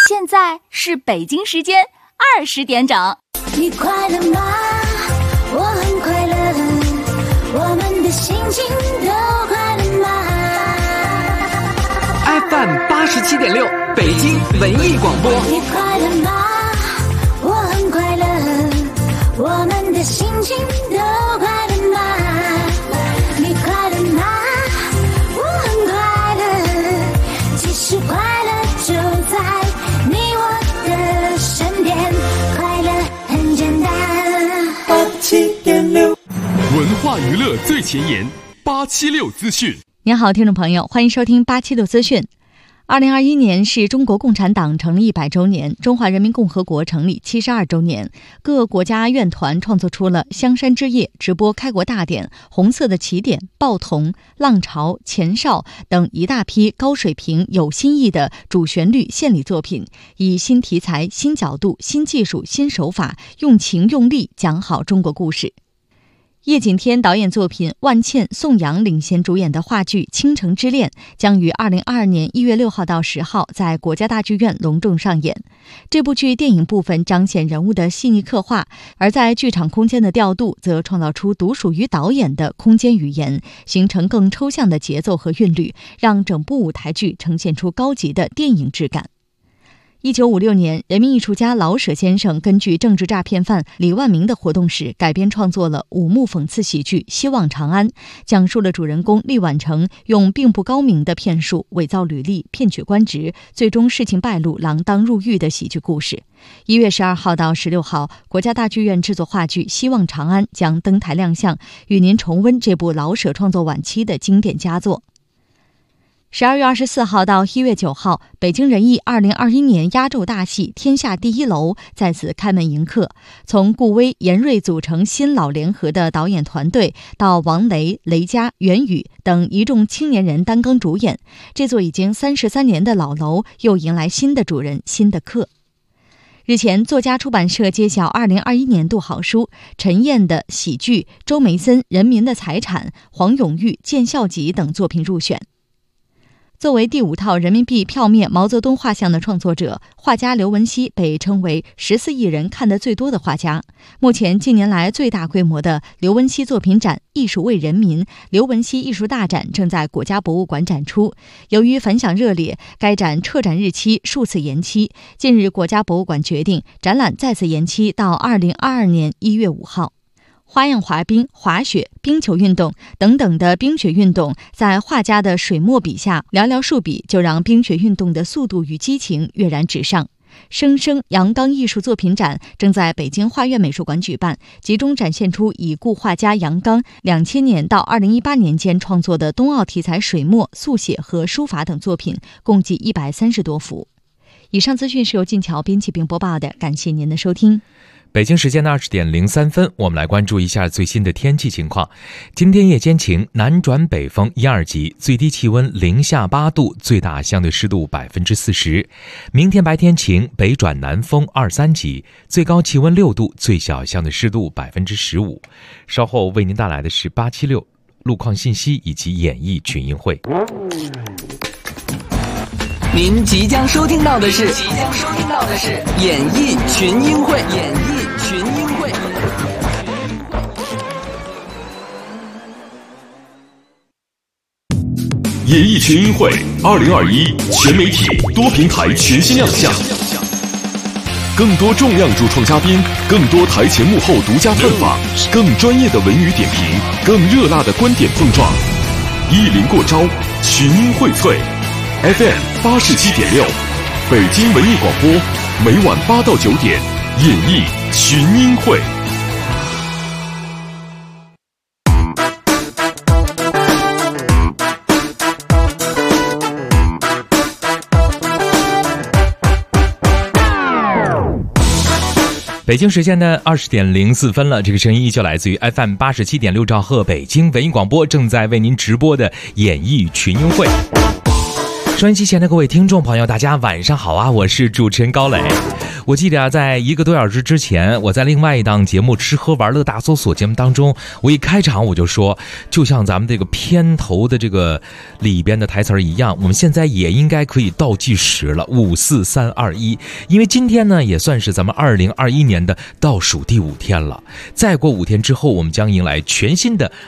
现在是北京时间20点整。 你快乐吗？我很快乐，我们的心情都快乐吗？ FM 87.6北京文艺广播。 你快乐吗？我很快乐，我们的心情都快乐吗？你快乐吗？我很快乐，其实快乐就在你我的身边，快乐很简单。87.6 文化娱乐最前沿，876资讯。 您好，听众朋友，欢迎收听876资讯。2021年是中国共产党成立100周年，中华人民共和国成立72周年。各国家院团创作出了《香山之夜》、直播开国大典、红色的起点、报童、浪潮、前哨等一大批高水平有新意的主旋律献礼作品，以新题材、新角度、新技术、新手法，用情用力讲好中国故事。叶锦添导演作品，万茜、宋阳领衔主演的话剧《倾城之恋》将于2022年1月6号到10号在国家大剧院隆重上演。这部剧电影部分彰显人物的细腻刻画，而在剧场空间的调度则创造出独属于导演的空间语言，形成更抽象的节奏和韵律，让整部舞台剧呈现出高级的电影质感。1956年，人民艺术家老舍先生根据政治诈骗犯李万明的活动史改编创作了5幕讽刺喜剧《希望长安》，讲述了主人公厉婉成用并不高明的骗术伪造履历，骗取官职，最终事情败露，锒铛入狱的喜剧故事。1月12号到16号，国家大剧院制作话剧《希望长安》将登台亮相，与您重温这部老舍创作晚期的经典佳作。12月24号到1月9号，北京人艺2021年压轴大戏《天下第一楼》在此开门迎客。从顾威、严瑞组成新老联合的导演团队，到王雷、雷佳、袁宇等一众青年人担纲主演，这座已经33年的老楼又迎来新的主人、新的客。日前，作家出版社揭晓2021年度好书，陈燕的喜剧、周梅森《人民的财产》、黄永玉《见笑集》等作品入选。作为第5套人民币票面毛泽东画像的创作者，画家刘文熙被称为14亿人看得最多的画家。目前近年来最大规模的刘文熙作品展“艺术为人民”刘文熙艺术大展正在国家博物馆展出。由于反响热烈，该展撤展日期数次延期。近日，国家博物馆决定展览再次延期到2022年1月5号。花样滑冰、滑雪、冰球运动等等的冰雪运动，在画家的水墨笔下，寥寥数笔就让冰雪运动的速度与激情跃然纸上。生生阳刚艺术作品展正在北京画院美术馆举办，集中展现出已故画家杨刚2000年到2018年间创作的冬奥题材水墨、速写和书法等作品，共计130多幅。以上资讯是由静桥编辑并播报的，感谢您的收听。 北京时间的20点03分，我们来关注一下最新的天气情况。今天夜间晴，南转北风1、2级，最低气温0下8度，最大相对湿度40%。明天白天晴，北转南风2、3级，最高气温6度，最小相对湿度15%。稍后为您带来的是876路况信息以及演艺群英会。 您即将收听到的是演艺群英会。 演艺群英会2021全媒体多平台全新亮相，更多重量主创嘉宾，更多台前幕后独家采访，更专业的文娱点评，更热辣的观点碰撞，一临过招，群英荟萃。FM 87.6，北京文艺广播，每晚8到9点，演艺群英会。 北京时间的20点04分了，这个声音依旧来自于 FM 87.6兆赫北京文艺广播，正在为您直播的演艺群英会。收音机前的各位听众朋友，大家晚上好啊！我是主持人高磊。 我记得啊，在1个多小时之前，我在另外一档节目《吃喝玩乐大搜索》节目当中，我一开场我就说，就像咱们这个片头的这个里边的台词一样，我们现在也应该可以倒计时了，5、4、3、2、1，因为今天呢也算是咱们2021年的倒数第5天了。再过5天之后，我们将迎来全新的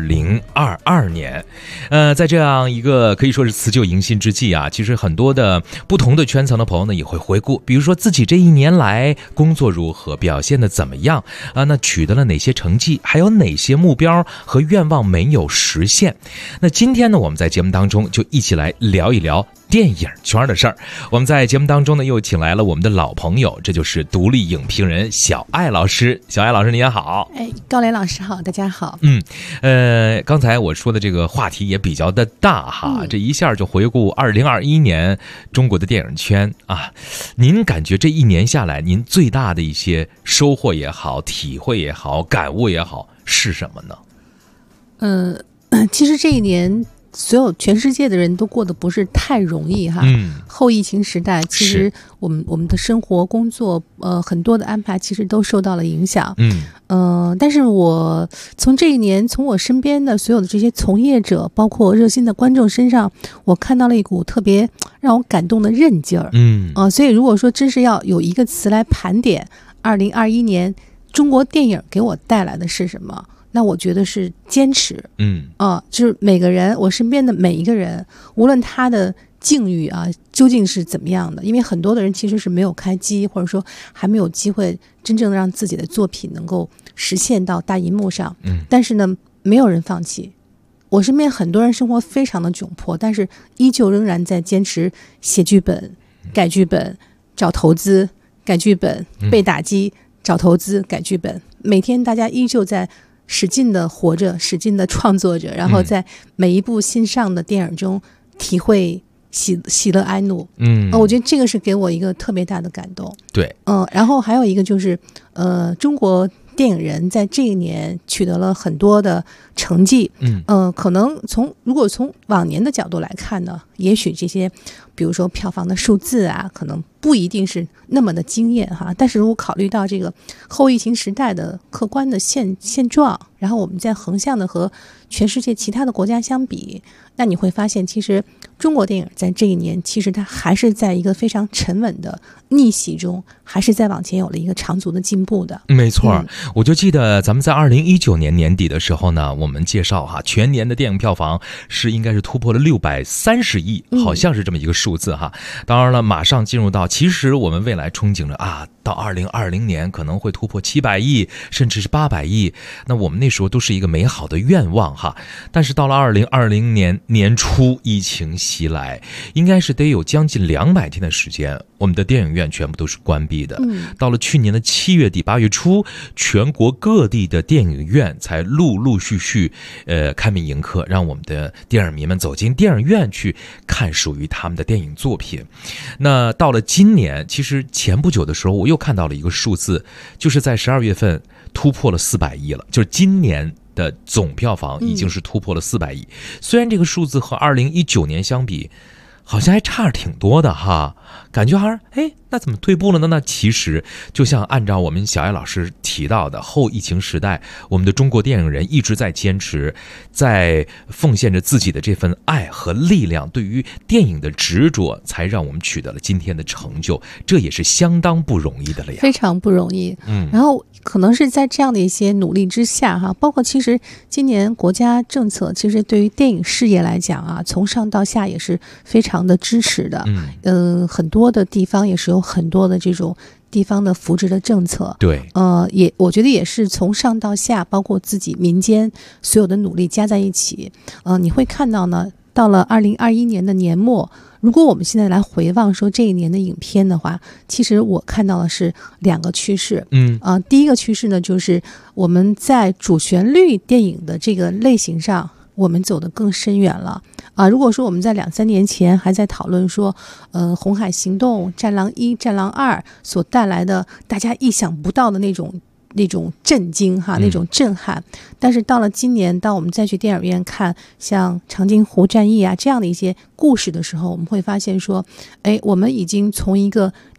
2022年。在这样一个可以说是辞旧迎新之际啊，其实很多的不同的圈层的朋友呢也会回顾，比如说自己这1年来工作如何，表现的怎么样啊？那取得了哪些成绩，还有哪些目标和愿望没有实现？那今天呢，我们在节目当中就一起来聊一聊电影圈的事儿。我们在节目当中呢又请来了我们的老朋友，这就是独立影评人小艾老师。小艾老师你好。 高磊老师好，大家好。 刚才我说的这个话题也比较的大哈，这一下就回顾2021年中国的电影圈啊。您感觉这1年下来，您最大的一些收获也好，体会也好，感悟也好，是什么呢？ 其实这1年全世界的人都过得不是太容易哈。后疫情时代，其实我们的生活工作很多的安排其实都受到了影响。但是我从这1年，从我身边的所有的这些从业者，包括热心的观众身上，我看到了一股特别让我感动的韧劲儿。所以如果说真是要有一个词来盘点2021年中国电影给我带来的是什么，那我觉得是坚持。就是每个人，我身边的每一个人，无论他的境遇啊究竟是怎么样的，因为很多的人其实是没有开机，或者说还没有机会真正的让自己的作品能够实现到大荧幕上。但是呢，没有人放弃。我身边很多人生活非常的窘迫，但是依旧仍然在坚持写剧本、改剧本、找投资、改剧本、被打击、找投资、改剧本。每天大家依旧在使劲的活着，使劲的创作着，然后在每一部新上的电影中体会喜乐哀怒。我觉得这个是给我一个特别大的感动。 对。 然后还有一个就是中国电影人在这1年取得了很多的成绩。可能如果从往年的角度来看呢，也许这些比如说票房的数字啊，可能不一定是那么的惊艳哈。但是如果考虑到这个后疫情时代的客观的现状，然后我们在横向的和全世界其他的国家相比，那你会发现其实中国电影在这1年其实它还是在一个非常沉稳的逆袭中，还是在往前有了一个长足的进步的。 没错。我就记得咱们在2019年年底的时候呢，我们介绍哈，全年的电影票房应该是突破了630亿，好像是这么一个数字哈。当然了，马上进入到其实我们未来憧憬着啊，到2020年可能会突破700亿，甚至是800亿。那我们那时候都是一个美好的愿望哈。但是到了2020年年初，疫情袭来，应该是得有将近200天的时间，我们的电影院全部都是关闭的。到了去年的7月底8月初，全国各地的电影院才陆陆续续开门迎客，让我们的电影迷们走进电影院去看属于他们的电影作品。那到了今年，其实前不久的时候我又看到了一个数字，就是在12月份突破了400亿了，就是今年的总票房已经是突破了400亿。虽然这个数字和2019年相比好像还差着挺多的哈，感觉好像那怎么退步了呢？那其实就像按照我们小艾老师提到的，后疫情时代，我们的中国电影人一直在坚持，在奉献着自己的这份爱和力量，对于电影的执着，才让我们取得了今天的成就，这也是相当不容易的了呀， 非常不容易。然后可能是在这样的一些努力之下哈，包括其实今年国家政策其实对于电影事业来讲啊，从上到下也是非常的支持的。很多的地方也是有很多的这种地方的扶植的政策。 对。 我觉得也是从上到下，包括自己民间所有的努力加在一起。你会看到呢，到了2021年的年末，如果我们现在来回望说这1年的影片的话，其实我看到的是2个趋势。第一个趋势呢，就是我们在主旋律电影的这个类型上，我们走得更深远了。如果说我们在2-3年前还在讨论说红海行动、战狼1、战狼2所带来的大家意想不到的那种震惊哈，那种震撼，但是到了今年，当我们再去电影院看像长津湖战役啊这样的一些故事的时候，我们会发现说我们已经从一个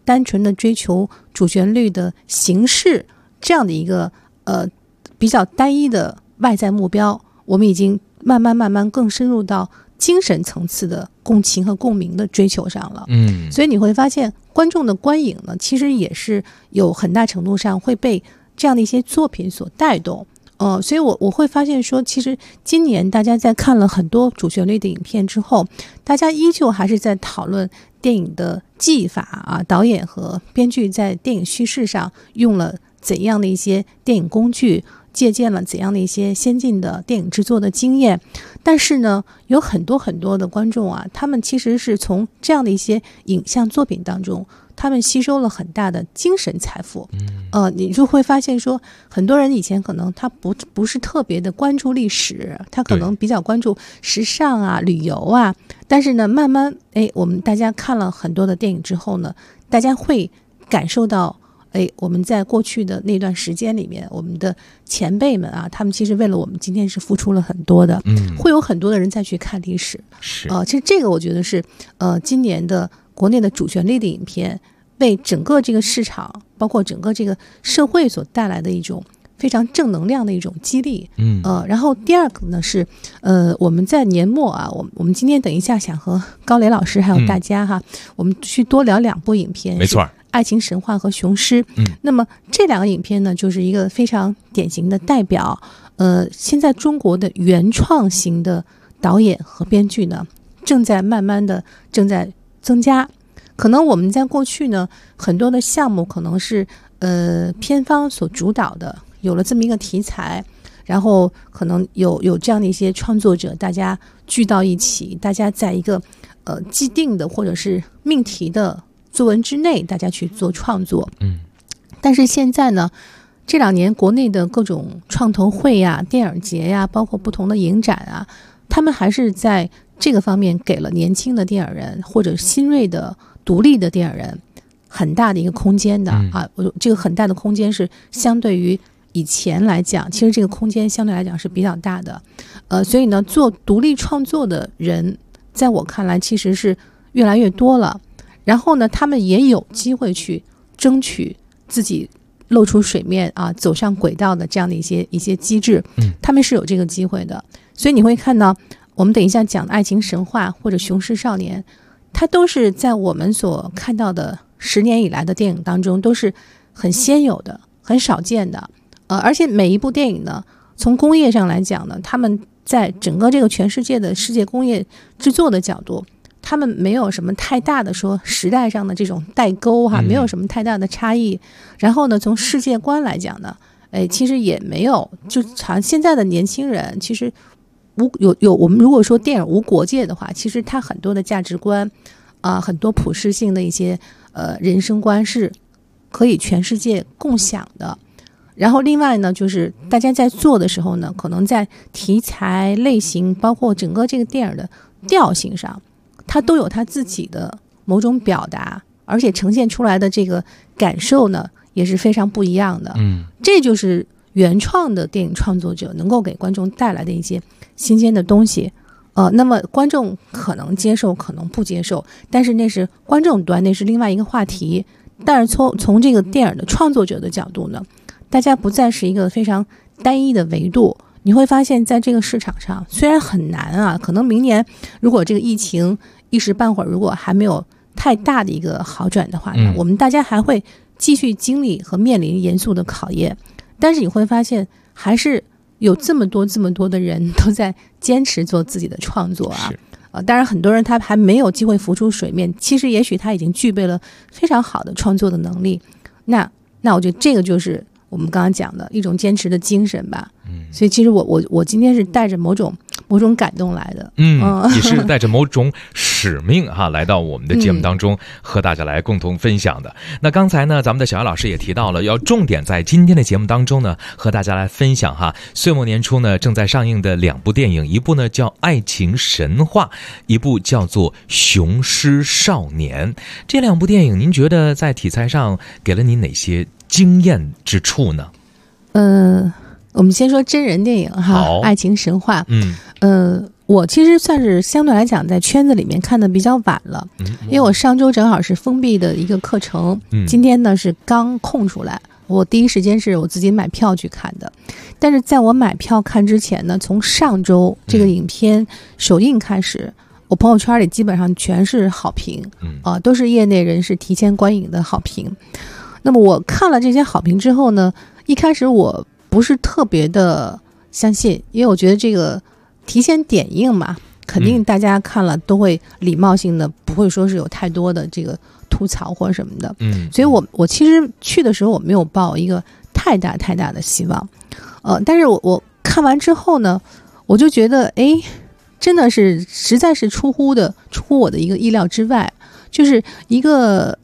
单纯的追求主旋律的形式这样的一个比较单一的外在目标，我们已经慢慢更深入到精神层次的共情和共鸣的追求上了。所以你会发现观众的观影呢，其实也是有很大程度上会被这样的一些作品所带动。所以我会发现说，其实今年大家在看了很多主旋律的影片之后，大家依旧还是在讨论电影的技法啊，导演和编剧在电影叙事上用了怎样的一些电影工具，借鉴了怎样的一些先进的电影制作的经验。但是呢，有很多的观众啊，他们其实是从这样的一些影像作品当中，他们吸收了很大的精神财富。你就会发现说，很多人以前可能他不是特别的关注历史，他可能比较关注时尚啊、旅游啊。但是呢，慢慢我们大家看了很多的电影之后呢，大家会感受到，我们在过去的那段时间里面，我们的前辈们啊，他们其实为了我们今天是付出了很多的。会有很多的人再去看历史。其实这个我觉得是今年的国内的主旋律的影片为整个这个市场，包括整个这个社会所带来的一种非常正能量的一种激励。然后第二个呢是我们在年末啊，我们今天等一下想和高磊老师还有大家哈，我们去多聊2部影片。 没错， 爱情神话和雄狮。那么这2个影片呢，就是一个非常典型的代表。现在中国的原创型的导演和编剧呢，正在慢慢的正在增加。可能我们在过去呢，很多的项目可能是片方所主导的，有了这么一个题材，然后可能有这样的一些创作者，大家聚到一起，大家在一个既定的或者是命题的作文之内，大家去做创作。但是现在呢，这2年国内的各种创投会呀、电影节呀，包括不同的影展啊，他们还是在这个方面给了年轻的电影人或者新锐的独立的电影人很大的一个空间的。这个很大的空间是相对于以前来讲，其实这个空间相对来讲是比较大的。所以呢，做独立创作的人，在我看来其实是越来越多了。然后呢，他们也有机会去争取自己露出水面啊，走上轨道的这样的一些机制。他们是有这个机会的。所以你会看到，我们等一下讲的爱情神话或者雄狮少年，它都是在我们所看到的10年以来的电影当中都是很鲜有的、很少见的。而且每一部电影呢，从工业上来讲呢，他们在整个这个全世界的世界工业制作的角度，他们没有什么太大的说时代上的这种代沟哈，没有什么太大的差异。然后呢，从世界观来讲呢，其实也没有，就好像现在的年轻人其实我们如果说电影无国界的话，其实它很多的价值观很多普世性的一些人生观是可以全世界共享的。然后另外呢，就是大家在做的时候呢，可能在题材类型，包括整个这个电影的调性上，它都有它自己的某种表达，而且呈现出来的这个感受呢，也是非常不一样的。这就是原创的电影创作者能够给观众带来的一些新鲜的东西。那么观众可能接受，可能不接受，但是那是观众端，那是另外一个话题。但是从这个电影的创作者的角度呢，大家不再是一个非常单一的维度。你会发现在这个市场上虽然很难啊，可能明年如果这个疫情一时半会儿如果还没有太大的一个好转的话呢，我们大家还会继续经历和面临严肃的考验。但是你会发现还是有这么多的人都在坚持做自己的创作啊。当然很多人他还没有机会浮出水面，其实也许他已经具备了非常好的创作的能力。那我觉得这个就是我们刚刚讲的一种坚持的精神吧。所以其实我今天是带着某种感动来的。 也是带着某种使命哈，来到我们的节目当中和大家来共同分享的。那刚才呢，咱们的小姚老师也提到了，要重点在今天的节目当中呢，和大家来分享哈，岁末年初呢正在上映的2部电影，一部呢叫《爱情神话》，一部叫做《雄狮少年》。这2部电影，您觉得在题材上给了你哪些惊艳之处呢？ 我们先说真人电影哈，《爱情神话》。 我其实算是相对来讲在圈子里面看的比较晚了，因为我上周正好是封闭的一个课程，今天呢是刚空出来，我第一时间是我自己买票去看的。但是在我买票看之前呢，从上周这个影片首映开始，我朋友圈里基本上全是好评，都是业内人士提前观影的好评。那么我看了这些好评之后呢，一开始我不是特别的相信，因为我觉得这个提前点映嘛，肯定大家看了都会礼貌性的，不会说是有太多的这个吐槽或者什么的。所以我其实去的时候我没有抱一个太大的希望，但是我看完之后呢，我就觉得真的是实在是出乎我的一个意料之外，这是一个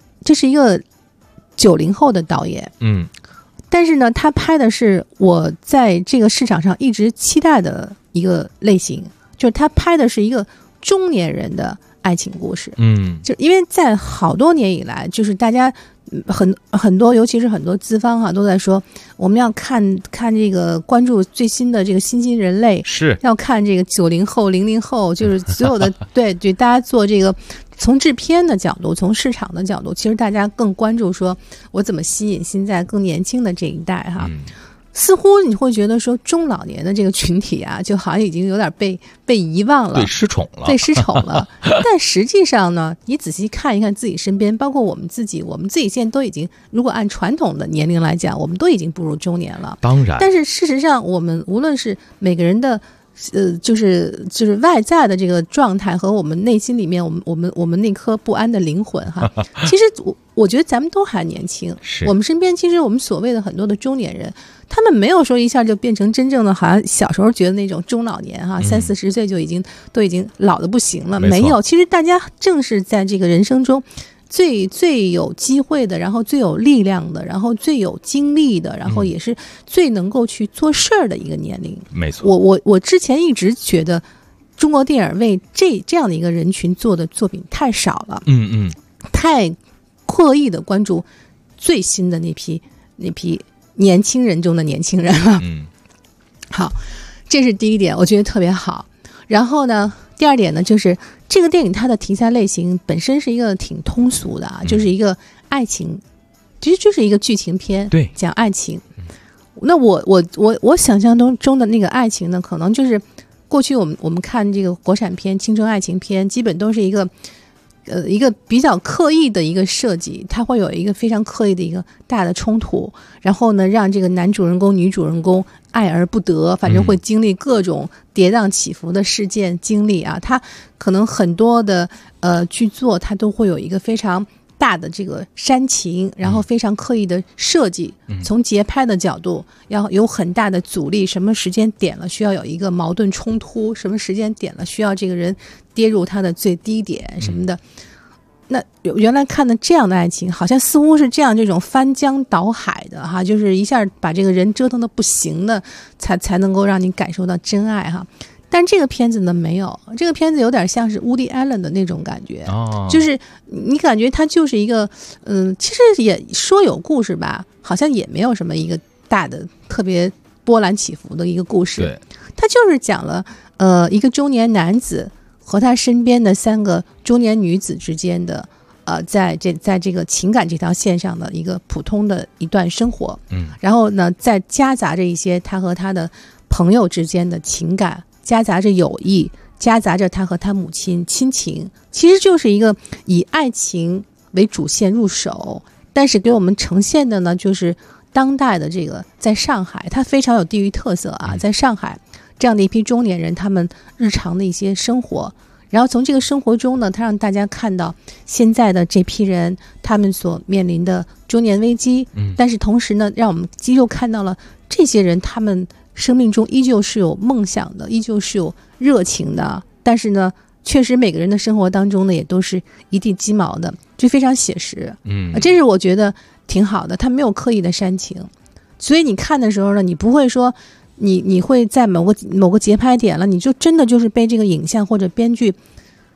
90后的导演，但是呢，他拍的是我在这个市场上一直期待的一个类型，就是他拍的是一个中年人的爱情故事。就因为在好多年以来，就是大家很多，尤其是很多资方都在说，我们要看这个关注最新的这个新兴人类， 是要看这个90后、00后，就是所有的对大家做这个。从制片的角度，从市场的角度，其实大家更关注说我怎么吸引现在更年轻的这一代哈。似乎你会觉得说中老年的这个群体啊，就好像已经有点被遗忘了， 被失宠了。 但实际上呢，你仔细看一看自己身边，包括我们自己现在都已经，如果按传统的年龄来讲，我们都已经步入中年了。 当然， 但是事实上，我们无论是每个人的。就是外在的这个状态和我们内心里面我们那颗不安的灵魂哈，其实我觉得咱们都还年轻，我们身边其实我们所谓的很多的中年人，他们没有说一下就变成真正的好像小时候觉得那种中老年哈，30-40岁就都已经老得不行了，没有，其实大家正是在这个人生中。最有机会的，然后最有力量的，然后最有精力的，然后也是最能够去做事儿的一个年龄。 没错， 我之前一直觉得中国电影为这样的一个人群做的作品太少了，太刻意的关注最新的那批年轻人中的年轻人了。好，这是第一点，我觉得特别好。然后呢，第二点呢，就是这个电影它的题材类型本身是一个挺通俗的啊，就是一个爱情，其实就是一个剧情片， 对， 讲爱情。那我想象中的那个爱情呢，可能就是过去我们看这个国产片、青春爱情片，基本都是一个比较刻意的一个设计，它会有一个非常刻意的一个大的冲突，然后呢，让这个男主人公、女主人公爱而不得，反正会经历各种跌宕起伏的事件经历啊。它可能很多的剧作，它都会有一个非常大的这个煽情，然后非常刻意的设计，从节拍的角度要有很大的阻力，什么时间点了需要有一个矛盾冲突，什么时间点了需要这个人跌入他的最低点什么的。那原来看的这样的爱情，好像似乎是这种翻江倒海的哈，就是一下把这个人折腾的不行的，才能够让你感受到真爱哈。但这个片子呢没有，这个片子有点像是 Woody Allen 的那种感觉，就是你感觉它就是一个其实也说有故事吧，好像也没有什么一个大的特别波澜起伏的一个故事。 对， 它就是讲了一个中年男子和他身边的3个中年女子之间的在这个情感这条线上的一个普通的一段生活，然后呢再夹杂着一些他和他的朋友之间的情感，夹杂着友谊，夹杂着他和他母亲亲情，其实就是一个以爱情为主线入手，但是给我们呈现的呢就是当代的这个在上海，它非常有地域特色啊，在上海这样的一批中年人他们日常的一些生活，然后从这个生活中呢，他让大家看到现在的这批人他们所面临的中年危机，但是同时呢让我们又看到了这些人他们生命中依旧是有梦想的，依旧是有热情的，但是呢确实每个人的生活当中呢也都是一地鸡毛的，就非常写实。这是我觉得挺好的，他没有刻意的煽情，所以你看的时候呢，你不会说你会在某个节拍点了，你就真的就是被这个影像或者编剧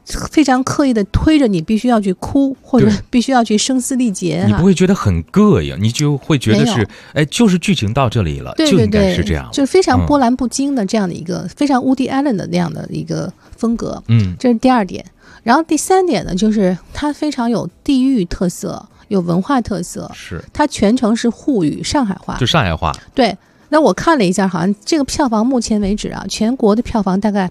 非常刻意的推着你必须要去哭，或者必须要去声嘶力竭， 你不会觉得很膈应，你就会觉得是就是剧情到这里了， 对对对， 就应该是这样， 就是非常波澜不惊的这样的一个非常 Woody Allen 的那样的一个风格。这是第2点。然后第3点呢，就是它非常有地域特色，有文化特色， 是它全程是沪语上海话， 就上海话。 对，那我看了一下，好像这个票房目前为止啊，全国的票房大概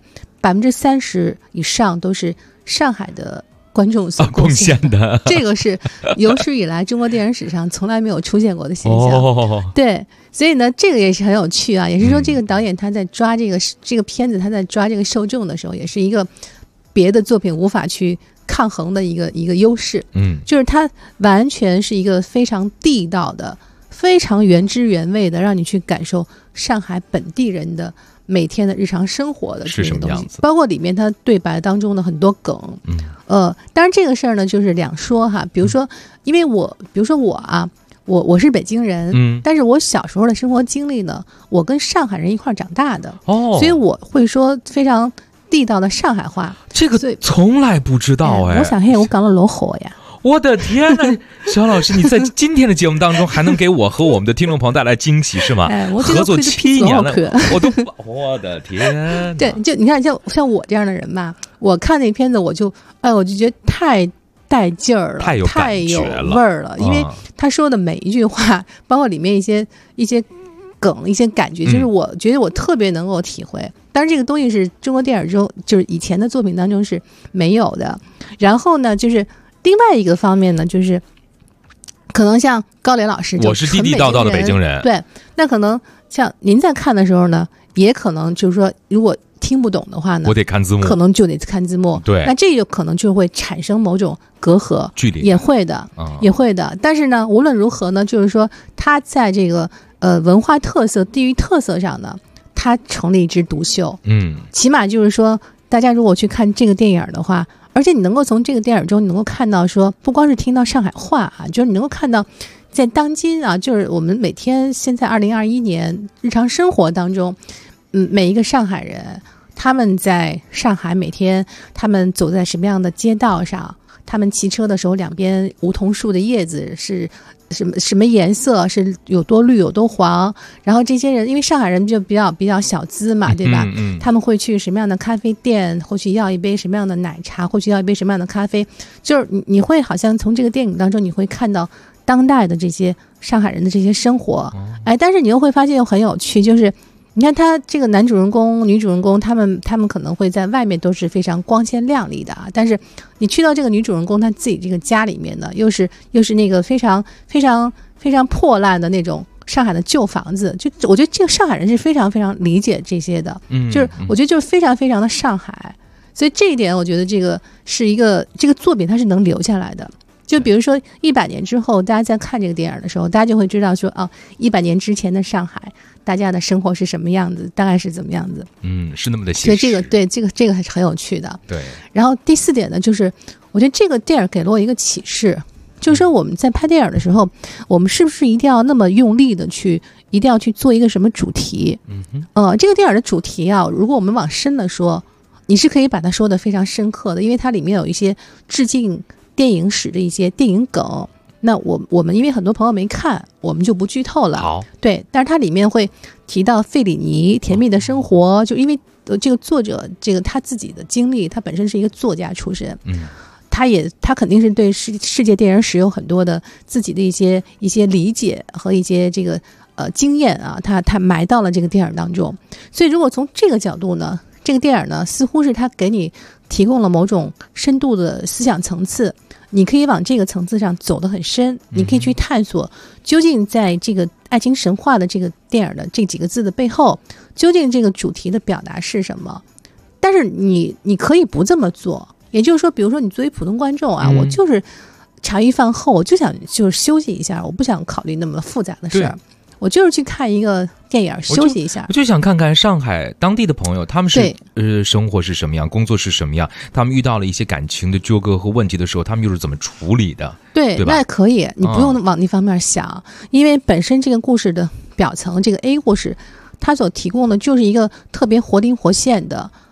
30%以上都是上海的观众所贡献的， 这个是有史以来中国电影史上从来没有出现过的现象。对，所以呢，这个也是很有趣啊，也是说这个导演他在抓这个片子，他在抓这个受众的时候，也是一个别的作品无法去抗衡的一个优势。就是它完全是一个非常地道的、非常原汁原味的，让你去感受上海本地人的每天的日常生活的这些东西，包括里面它对白当中的很多梗。当然这个事儿呢，就是两说哈。比如说，因为比如说我啊，我是北京人，但是我小时候的生活经历呢，我跟上海人一块长大的，所以我会说非常地道的上海话。 这个从来不知道我想我讲了老好呀。 我的天哪，小老师，你在今天的节目当中还能给我和我们的听众朋友带来惊喜是吗？合作7年了，我的天！ 对，就你看，像我这样的人吧，我看那片子我就觉得太带劲儿了，太有味儿了，因为他说的每一句话，包括里面一些梗、一些感觉，就是我觉得我特别能够体会。当然，这个东西是中国电影中就是以前的作品当中是没有的。然后呢，就是另外一个方面呢，就是可能像高磊老师， 我是地地道道的北京人， 对，那可能像您在看的时候呢，也可能就是说，如果听不懂的话呢， 我得看字幕， 可能就得看字幕。 对， 那这就可能就会产生某种隔阂、 距离， 也会的，也会的。但是呢，无论如何呢，就是说，它在这个文化特色、地域特色上呢，它成了一枝独秀。起码就是说，大家如果去看这个电影的话，而且你能够从这个电影中，你能够看到说，不光是听到上海话啊，就是你能够看到，在当今啊，就是我们每天现在2021年日常生活当中，每一个上海人，他们在上海每天，他们走在什么样的街道上，他们骑车的时候，两边梧桐树的叶子是什么颜色，是有多绿有多黄，然后这些人因为上海人就比较小资嘛，对吧？他们会去什么样的咖啡店，或许要一杯什么样的奶茶，或许要一杯什么样的咖啡，就是你会好像从这个电影当中你会看到当代的这些上海人的这些生活。但是你又会发现又很有趣，就是你看他这个男主人公女主人公他们可能会在外面都是非常光鲜亮丽的啊，但是你去到这个女主人公她自己这个家里面呢，又是那个非常非常非常破烂的那种上海的旧房子。就我觉得这个上海人是非常非常理解这些的，就是我觉得就是非常非常的上海。所以这一点我觉得这个是一个这个作品它是能留下来的。就比如说100年之后，大家在看这个电影的时候，大家就会知道说100年之前的上海，大家的生活是什么样子，大概是怎么样子。 是那么的写实。 所以这个还是很有趣的。 对。 然后第4点呢，就是我觉得这个电影给了我一个启示，就是说我们在拍电影的时候，我们是不是一定要那么用力的一定要去做一个什么主题？这个电影的主题啊，如果我们往深了说，你是可以把它说的非常深刻的，因为它里面有一些致敬电影史的一些电影梗。那我们因为很多朋友没看，我们就不剧透了。 好， 对，但是它里面会提到费里尼《甜蜜的生活》，就因为这个作者这个他自己的经历，他本身是一个作家出身，他肯定是对世界电影史有很多的自己的一些理解和一些这个经验啊，他埋到了这个电影当中。所以如果从这个角度呢，这个电影呢似乎是他给你提供了某种深度的思想层次。你可以往这个层次上走得很深，你可以去探索究竟在这个爱情神话的这个电影的这几个字的背后，究竟这个主题的表达是什么。但是你可以不这么做，也就是说，比如说你作为普通观众啊，我就是茶余饭后我就想就是休息一下，我不想考虑那么复杂的事儿，我就是去看一个电影休息一下。 我就想看看上海当地的朋友，他们是生活是什么样，工作是什么样，他们遇到了一些感情的纠葛和问题的时候，他们又是怎么处理的？对吧？ 那可以，你不用往那方面想，因为本身这个故事的表层，这个 A 故事，它所提供的就是一个特别活灵活现的，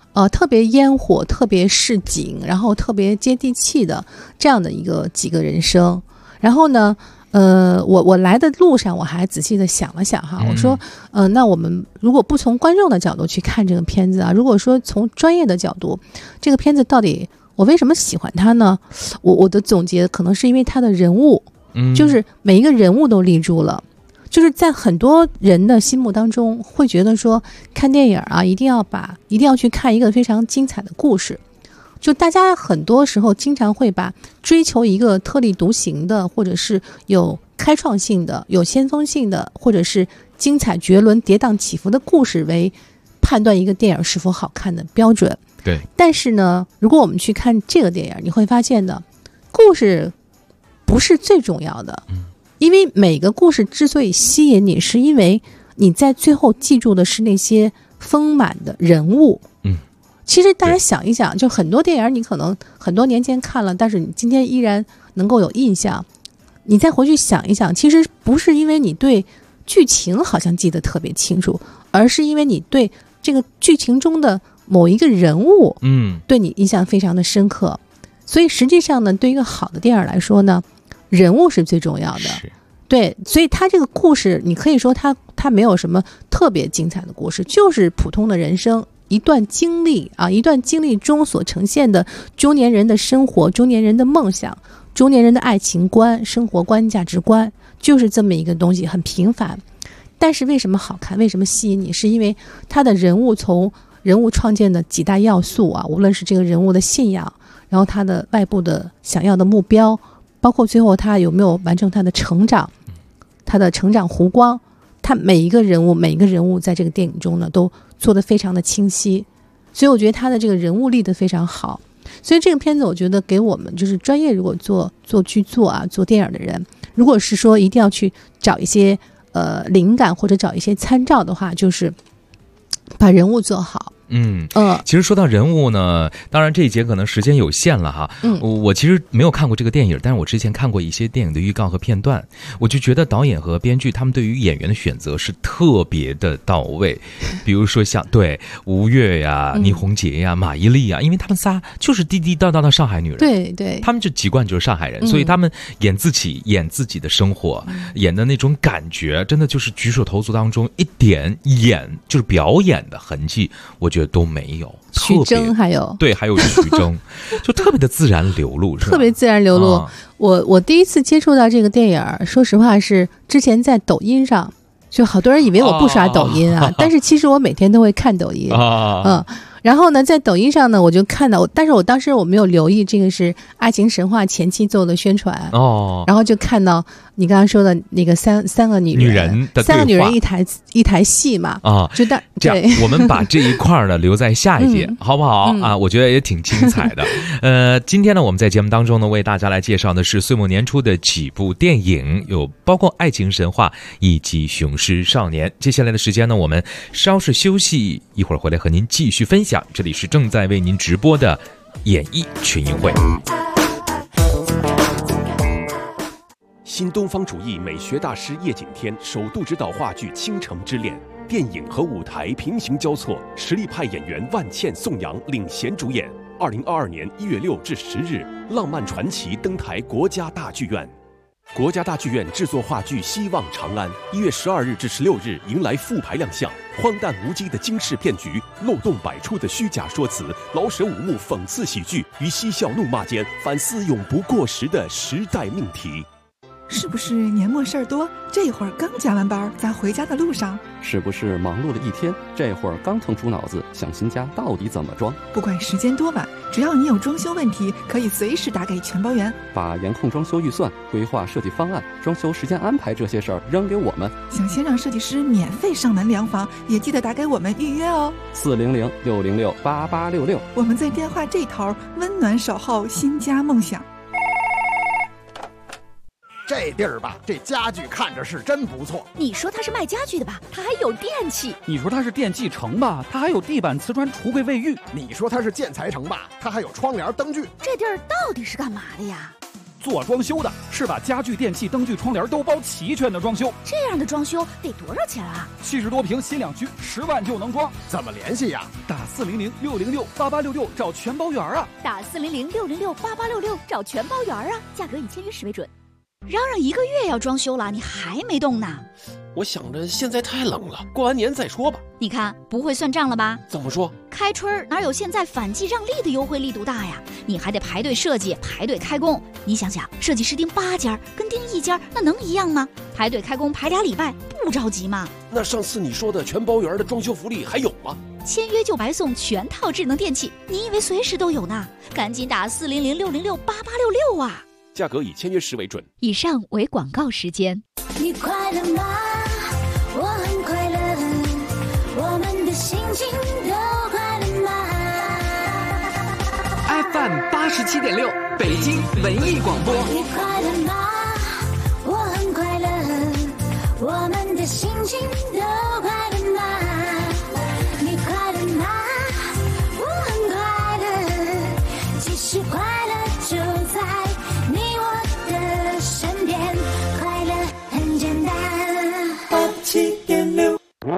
特别烟火、特别市井，然后特别接地气的这样的几个人生。然后呢，我来的路上我还仔细的想了想哈，我说，那我们如果不从观众的角度去看这个片子啊，如果说从专业的角度，这个片子到底我为什么喜欢它呢？我的总结可能是因为它的人物，就是每一个人物都立住了。就是在很多人的心目当中会觉得说看电影啊一定要去看一个非常精彩的故事，就大家很多时候经常会把追求一个特立独行的，或者是有开创性的、有先锋性的，或者是精彩绝伦、跌宕起伏的故事为判断一个电影是否好看的标准。 对， 但是呢，如果我们去看这个电影，你会发现呢，故事不是最重要的。因为每个故事之所以吸引你，是因为你在最后记住的是那些丰满的人物。其实大家想一想，就很多电影你可能很多年前看了，但是你今天依然能够有印象。你再回去想一想，其实不是因为你对剧情好像记得特别清楚，而是因为你对这个剧情中的某一个人物，对你印象非常的深刻。所以实际上呢，对一个好的电影来说呢，人物是最重要的。对，所以他这个故事你可以说他没有什么特别精彩的故事，就是普通的人生，一段经历中所呈现的中年人的生活、中年人的梦想、中年人的爱情观、生活观、价值观，就是这么一个东西，很平凡。但是为什么好看，为什么吸引你，是因为他的人物从人物创建的几大要素啊，无论是这个人物的信仰，然后他的外部的想要的目标，包括最后他有没有完成他的成长，他的成长弧光，他每一个人物在这个电影中呢都做得非常的清晰，所以我觉得他的这个人物立得非常好。所以这个片子我觉得给我们就是专业如果做剧作啊做电影的人，如果是说一定要去找一些灵感或者找一些参照的话，就是把人物做好。 其实说到人物呢，当然这一节可能时间有限了哈。我其实没有看过这个电影，但是我之前看过一些电影的预告和片段，我就觉得导演和编剧他们对于演员的选择是特别的到位。比如说像吴越呀、倪虹洁呀、马伊琍呀，因为他们仨就是地地道道的上海女人， 对， 他们就籍贯就是上海人，所以他们演自己的生活，演的那种感觉，真的就是举手投足当中一点就是表演的痕迹，我觉得都没有。 徐峥还有徐峥就特别的自然流露，是吧？ 特别自然流露。我第一次接触到这个电影，说实话是之前在抖音上，就好多人以为我不刷抖音啊，但是其实我每天都会看抖音然后呢，在抖音上呢，我就看到，但是我当时我没有留意这个是《爱情神话》前期做的宣传然后就看到你刚刚说的那个三个女人的三个女人一台戏嘛就这样，我们把这一块呢留在下一节，好不好啊？我觉得也挺精彩的。今天呢，我们在节目当中呢，为大家来介绍的是岁末年初的几部电影，有包括《爱情神话》以及《雄狮少年》。接下来的时间呢，我们稍事休息，一会儿回来和您继续分享。这里是正在为您直播的演艺群英会。 新东方主义美学大师叶景天首度执导话剧《倾城之恋》，电影和舞台平行交错，实力派演员万茜、宋阳领衔主演。2022年1月6至10日，浪漫传奇登台国家大剧院。国家大剧院制作话剧《希望长安》，1月12日至16日迎来复排亮相。荒诞无稽的惊世骗局，漏洞百出的虚假说辞，老舍五幕讽刺喜剧，于嬉笑怒骂间反思永不过时的时代命题。 是不是年末事儿多？这会儿刚加完班，在回家的路上。 是不是忙碌了一天，这会儿刚腾出脑子想新家到底怎么装？ 不管时间多晚，只要你有装修问题，可以随时打给全包员， 把严控装修预算、规划设计方案、装修时间安排这些事儿扔给我们。 想先让设计师免费上门量房，也记得打给我们预约哦。 400-606-8866， 我们在电话这头温暖守候新家梦想。 这地儿吧，这家具看着是真不错。 你说它是卖家具的吧，它还有电器。 你说它是电器城吧，它还有地板、瓷砖、橱柜、卫浴。 你说它是建材城吧，它还有窗帘、灯具。 这地儿到底是干嘛的呀？ 做装修的，是把家具、电器、灯具、窗帘都包齐全的装修。 这样的装修得多少钱啊 ？70多平新两居，10万就能装。 怎么联系呀？ 打400-606-8866找全包圆啊！ 打400-606-8866找全包圆啊！价格以签约时为准。嚷嚷1个月要装修了，你还没动呢？ 我想着现在太冷了，过完年再说吧。 你看不会算账了吧？ 怎么说？ 开春哪有现在反季让利的优惠力度大呀？你还得排队设计，排队开工。你想想，设计师订8家跟订1家那能一样吗？排队开工排2礼拜，不着急吗？ 那上次你说的全包圆的装修福利还有吗？ 签约就白送全套智能电器，你以为随时都有呢？赶紧打400-606-8866啊！ 价格以签约时为准。 以上为广告时间。 你快乐吗？我很快乐，我们的心情都快乐吗 ？FM 87.6，北京文艺广播。 你快乐吗？我很快乐，我们的心情都快乐吗？你快乐吗？我很快乐，其实快乐就在你我的身边，快乐很简单。87.6。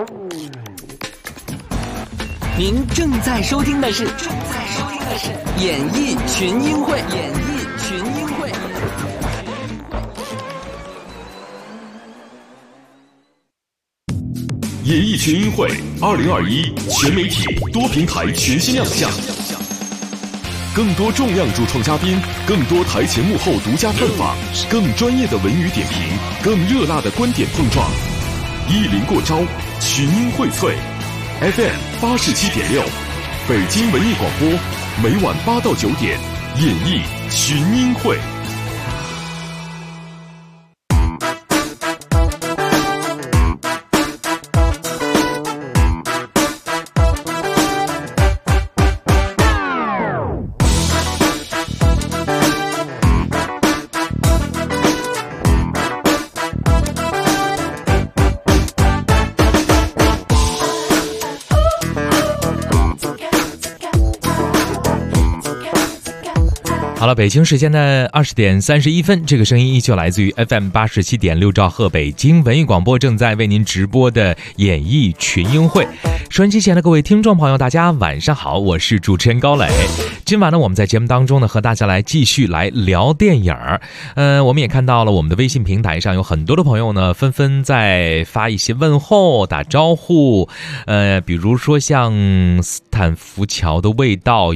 您正在收听的是演艺群英会。 演艺群英会2021全媒体多平台全新亮相，更多重量主创嘉宾，更多台前幕后独家探访，更专业的文娱点评，更热辣的观点碰撞。一临过招，群英荟萃。FM 87.6，北京文艺广播，每晚8到9点，演艺群英会。 好了，北京时间的20点31分，这个声音依旧来自于 FM 87.6兆赫北京文艺广播正在为您直播的演艺群英会。收音机前的各位听众朋友，大家晚上好，我是主持人高磊。今晚呢，我们在节目当中呢，和大家来继续来聊电影。我们也看到了我们的微信平台上有很多的朋友呢，纷纷在发一些问候、打招呼。比如说像斯坦福桥的味道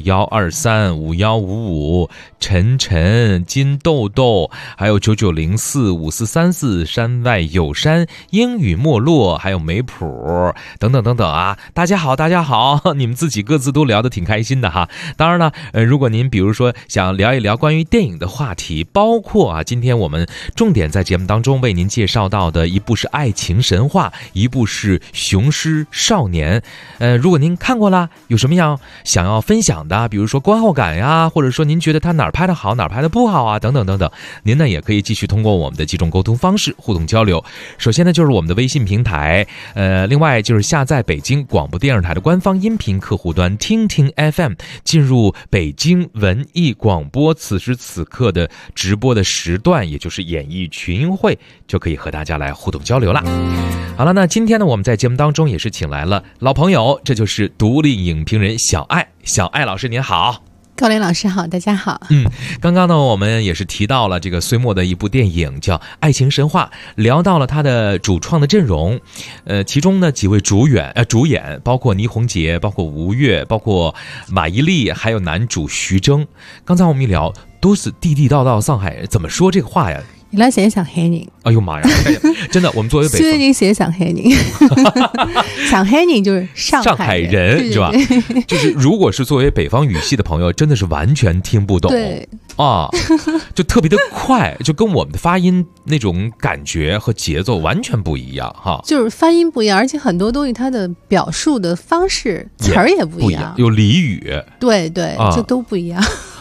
1235155。晨晨、金豆豆，还有99045434，山外有山，英语没落，还有梅普等等等等啊！大家好，大家好，你们自己各自都聊得挺开心的哈。当然了，如果您比如说想聊一聊关于电影的话题，包括啊，今天我们重点在节目当中为您介绍到的一部是《爱情神话》，一部是《雄狮少年》。如果您看过了，有什么样想要分享的，比如说观后感呀，或者说您觉得他哪儿拍的好，哪儿拍的不好啊，等等等等，您呢也可以继续通过我们的几种沟通方式互动交流。首先呢就是我们的微信平台，另外就是下载北京广播电视台的官方音频客户端听听 FM， 进入北京文艺广播此时此刻的直播的时段，也就是演艺群英会，就可以和大家来互动交流了。好了，那今天呢我们在节目当中也是请来了老朋友，这就是独立影评人小爱。小爱老师您好。 高磊老师好，大家好。 刚刚呢我们也是提到了这个岁末的一部电影叫《爱情神话》，聊到了他的主创的阵容，其中呢几位主演包括倪虹洁，包括吴越，包括马伊琍，还有男主徐峥。刚才我们一聊都是地地道道上海人，怎么说这个话呀？ 你来写上海人， 哎呦妈呀！真的，我们作为北方人写上海人，上海人就是上海人， 是吧？就是如果是作为北方语系的朋友，真的是完全听不懂， 对啊，就特别的快，就跟我们的发音那种感觉和节奏完全不一样哈。 就是发音不一样，而且很多东西它的表述的方式词儿也不一样， 有俚语， 对对，这都不一样。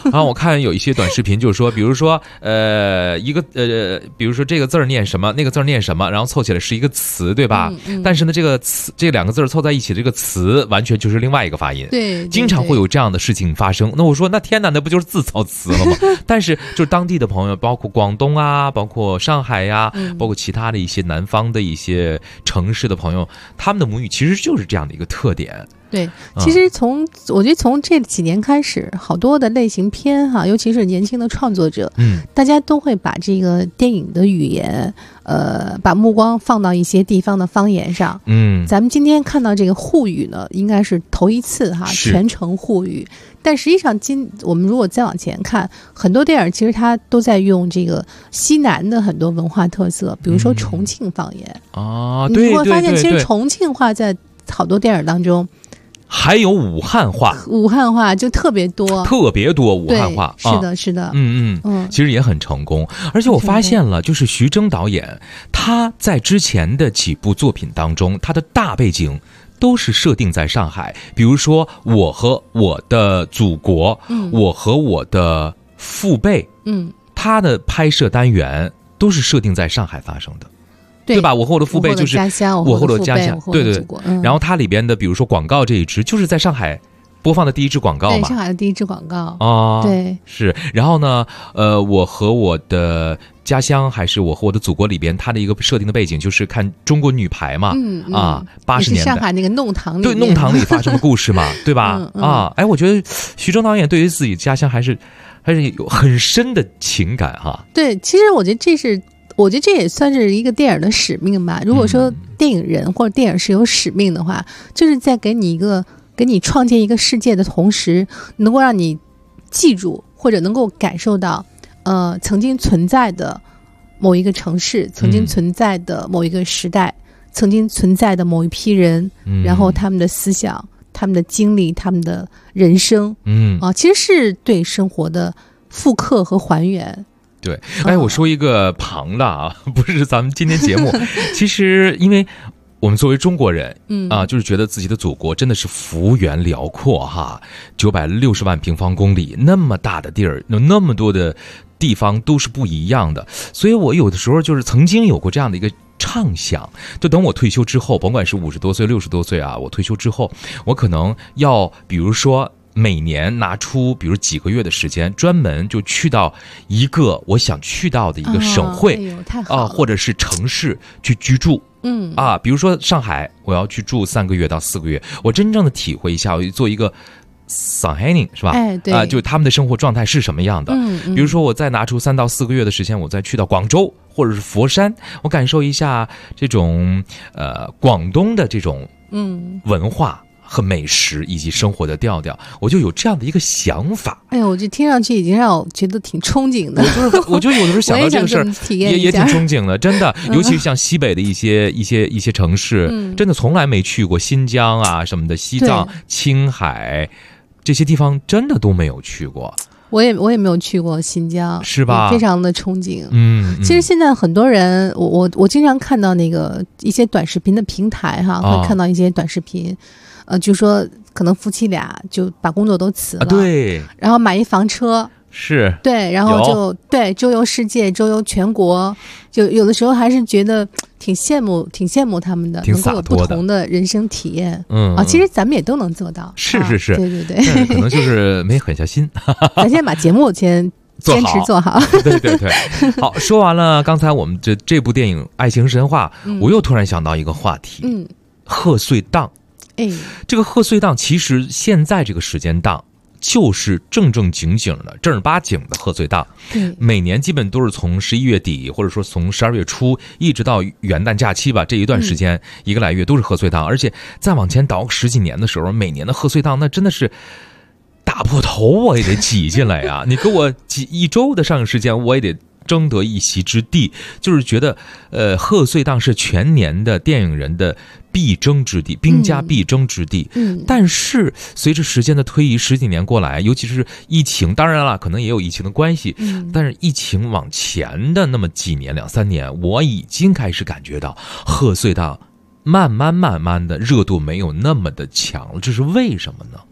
然后我看有一些短视频，就是说，比如说比如说这个字念什么，那个字念什么，然后凑起来是一个词，对吧？但是呢，这两个字凑在一起，这个词完全就是另外一个发音。 对， 经常会有这样的事情发生。那我说，那天哪，那不就是自造词了吗？但是就是当地的朋友，包括广东啊，包括上海呀，包括其他的一些南方的一些城市的朋友，他们的母语其实就是这样的一个特点。 对，其实我觉得从这几年开始，好多的类型片哈，尤其是年轻的创作者，大家都会把这个电影的语言，把目光放到一些地方的方言上。咱们今天看到这个沪语呢，应该是头一次哈，全程沪语。但实际上，我们如果再往前看，很多电影其实它都在用这个西南的很多文化特色，比如说重庆方言啊。 你会发现，其实重庆话在好多电影当中。 还有武汉话， 武汉话就特别多武汉话， 是的，是的， 其实也很成功。而且我发现了，就是徐峥导演他在之前的几部作品当中，他的大背景都是设定在上海，比如说《我和我的祖国》，我和我的父辈，他的拍摄单元都是设定在上海发生的。对吧？我和我的父辈就是我和我的家乡，对对。然后它里边的，比如说广告这一支，就是在上海播放的第一支广告嘛。 对，上海的第一支广告啊， 对， 是。然后呢，我和我的家乡还是我和我的祖国里边，它的一个设定的背景就是看中国女排嘛，啊，80年代上海那个弄堂里， 对，弄堂里发生的故事嘛，对吧？啊，哎，我觉得徐峥导演对于自己家乡还是有很深的情感哈。 对，其实我觉得这也算是一个电影的使命吧。如果说电影人或者电影是有使命的话，就是在给你创建一个世界的同时，能够让你记住或者能够感受到，曾经存在的某一个城市，曾经存在的某一个时代，曾经存在的某一批人，然后他们的思想、他们的经历、他们的人生，其实是对生活的复刻和还原。 对，哎，我说一个旁的啊，不是咱们今天节目。其实，因为我们作为中国人，就是觉得自己的祖国真的是幅员辽阔哈，960万平方公里，那么大的地儿，有那么多的地方都是不一样的。所以我有的时候就是曾经有过这样的一个畅想，就等我退休之后，甭管是50多岁、60多岁啊，我退休之后，我可能要，比如说。每年拿出比如几个月的时间，专门就去到一个我想去到的一个省会或者是城市去居住。比如说上海，我要去住3个月到4个月，我真正的体会一下，我做一个上海人是吧？对，就他们的生活状态是什么样的。比如说我再拿出3到4个月的时间，我再去到广州或者是佛山，我感受一下这种广东的这种文化。和美食以及生活的调调，我就有这样的一个想法。 哎呦，我这听上去已经让我觉得挺憧憬的。 我就有的时候想到这个事儿，也挺憧憬的，真的。尤其是像西北的一些城市，真的从来没去过新疆啊什么的，西藏、青海这些地方真的都没有去过。 我也没有去过新疆， 是吧？ 非常的憧憬。其实现在很多人，我经常看到那个一些短视频的平台哈，会看到一些短视频。就说可能夫妻俩就把工作都辞了， 对， 然后买一房车， 是， 对，然后周游世界，周游全国，就有的时候还是觉得挺羡慕他们的，能够有不同的人生体验。其实咱们也都能做到， 是， 对， 可能就是没狠下心。 咱先把节目坚持做好， 对。好，说完了刚才我们这部电影《爱情神话》，我又突然想到一个话题，贺岁档。这个贺岁档其实现在这个时间档就是正经的正儿八经的贺岁档，每年基本都是从11月底或者说从12月初一直到元旦假期吧，这一段时间1个来月都是贺岁档，而且再往前倒10几年的时候，每年的贺岁档那真的是打破头我也得挤进来呀！你给我挤1周的上映时间，我也得争得一席之地，就是觉得贺岁档是全年的电影人的必争之地，兵家必争之地。但是随着时间的推移，10几年过来，尤其是疫情，当然了可能也有疫情的关系，但是疫情往前的那么几年2、3年，我已经开始感觉到贺岁档慢慢的热度没有那么的强了，这是为什么呢？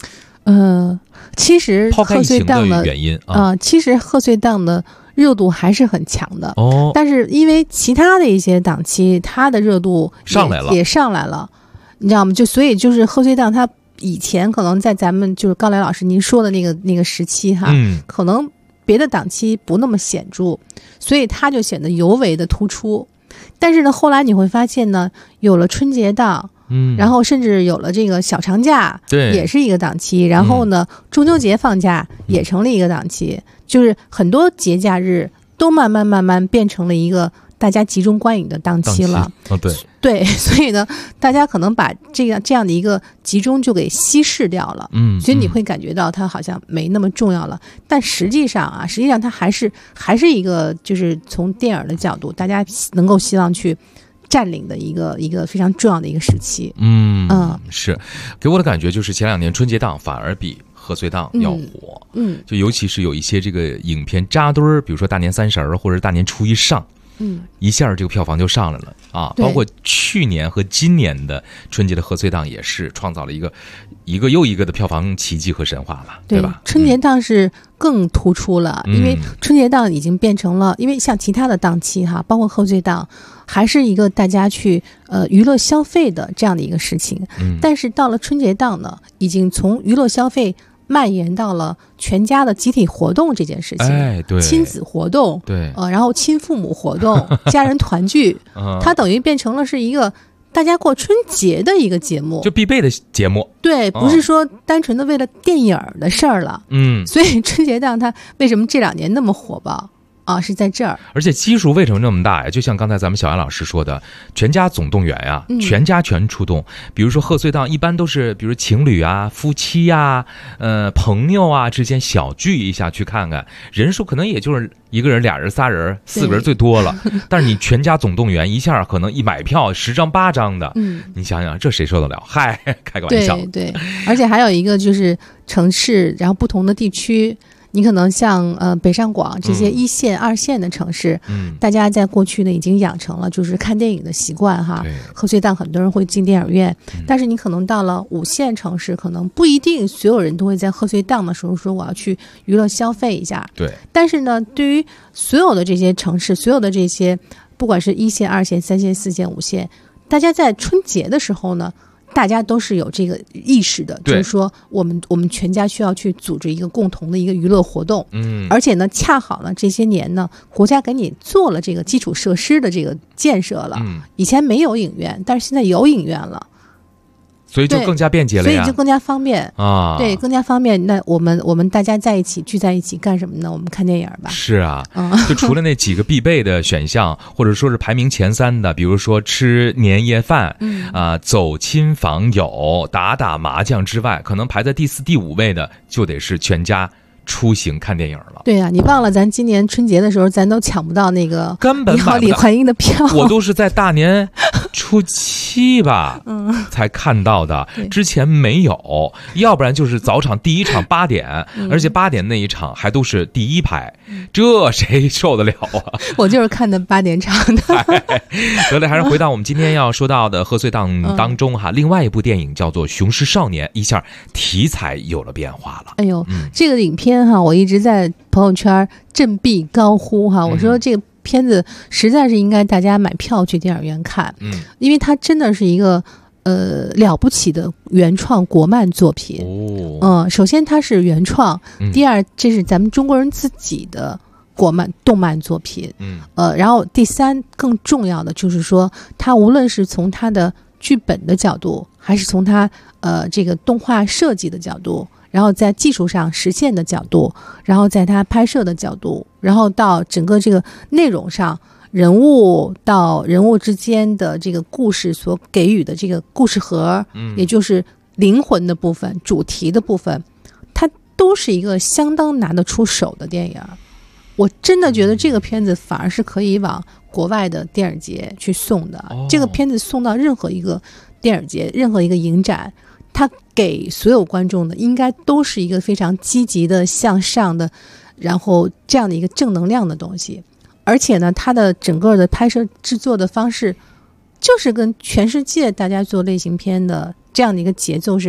其实贺岁档的原因其实贺岁档的热度还是很强的但是因为其他的一些档期，它的热度也上来了，你知道吗？所以就是贺岁档，它以前可能在咱们就是高磊老师您说的那个时期哈，可能别的档期不那么显著，所以它就显得尤为的突出。但是呢，后来你会发现呢，有了春节档。然后甚至有了这个小长假，也是一个档期。然后呢，中秋节放假也成了一个档期，就是很多节假日都慢慢变成了一个大家集中观影的档期了。对，所以呢，大家可能把这样的一个集中就给稀释掉了。所以你会感觉到它好像没那么重要了。但实际上它还是一个，就是从电影的角度，大家能够希望去占领的一个非常重要的一个时期。 是给我的感觉就是前2年春节档反而比贺岁档要火。就尤其是有一些这个影片扎堆儿，比如说大年30或者大年初一上，一下这个票房就上来了包括去年和今年的春节的贺岁档也是创造了一个又一个的票房奇迹和神话了，对吧？ 春节档是更突出了，因为春节档已经变成了，因为像其他的档期包括贺岁档，还是一个大家去娱乐消费的这样的一个事情。但是到了春节档呢，已经从娱乐消费蔓延到了全家的集体活动这件事情， 对， 亲子活动， 对， 然后亲父母活动，家人团聚，它等于变成了是一个大家过春节的一个节目， 就必备的节目。 对，不是说单纯的为了电影的事儿了。所以春节档它为什么这2年那么火爆？是在这儿， 而且基数为什么那么大呀？就像刚才咱们小杨老师说的，全家总动员呀，全家全出动。比如说贺岁档一般都是，比如情侣啊、夫妻啊、朋友啊之间小聚一下去看看，人数可能也就是1个人、2人、3人、4个人最多了。但是你全家总动员一下，可能一买票10张8张的，你想想这谁受得了？嗨，开个玩笑。 对，而且还有一个就是城市，然后不同的地区。你可能像北上广这些1线、2线的城市，大家在过去呢已经养成了就是看电影的习惯哈。贺岁档很多人会进电影院，但是你可能到了5线城市，可能不一定所有人都会在贺岁档的时候说我要去娱乐消费一下。 对。 但是呢，对于所有的这些城市，所有的这些不管是1线、2线、3线、4线、5线，大家在春节的时候呢，大家都是有这个意识的，就是说我们全家需要去组织一个共同的一个娱乐活动。而且呢，恰好呢这些年呢，国家给你做了这个基础设施的这个建设了。以前没有影院，但是现在有影院了。 所以就更加便捷了呀， 所以就更加方便啊，对，更加方便。那我们大家在一起聚在一起干什么呢？我们看电影吧。 是啊，就除了那几个必备的选项，或者说是排名前3的，比如说吃年夜饭，走亲访友、打麻将之外，可能排在第4、第5位的，就得是全家出行看电影了。 对啊，你忘了咱今年春节的时候，咱都抢不到那个根本你好李焕英的票， 我都是在大年初7吧，才看到的，之前没有，要不然就是早场第1场8点，而且8点那一场还都是第1排，这谁受得了啊？ 我就是看的8点场的。 得嘞，还是回到我们今天要说到的贺岁档当中哈，另外一部电影叫做《雄狮少年》，一下题材有了变化了。 哎呦，这个影片哈，我一直在朋友圈振臂高呼哈，我说这个片子实在是应该大家买票去电影院看，因为它真的是一个了不起的原创国漫作品。首先它是原创，第二这是咱们中国人自己的动漫作品，然后第3更重要的就是说，它无论是从它的剧本的角度，还是从它这个动画设计的角度，然后在技术上实现的角度，然后在它拍摄的角度，然后到整个这个内容上，人物到人物之间的这个故事所给予的这个故事盒，也就是灵魂的部分、主题的部分，它都是一个相当拿得出手的电影。我真的觉得这个片子反而是可以往国外的电影节去送的。这个片子送到任何一个电影节、任何一个影展，它给所有观众的应该都是一个非常积极的、向上的，然后这样的一个正能量的东西。而且呢，它的整个的拍摄制作的方式，就是跟全世界大家做类型片的这样的一个节奏是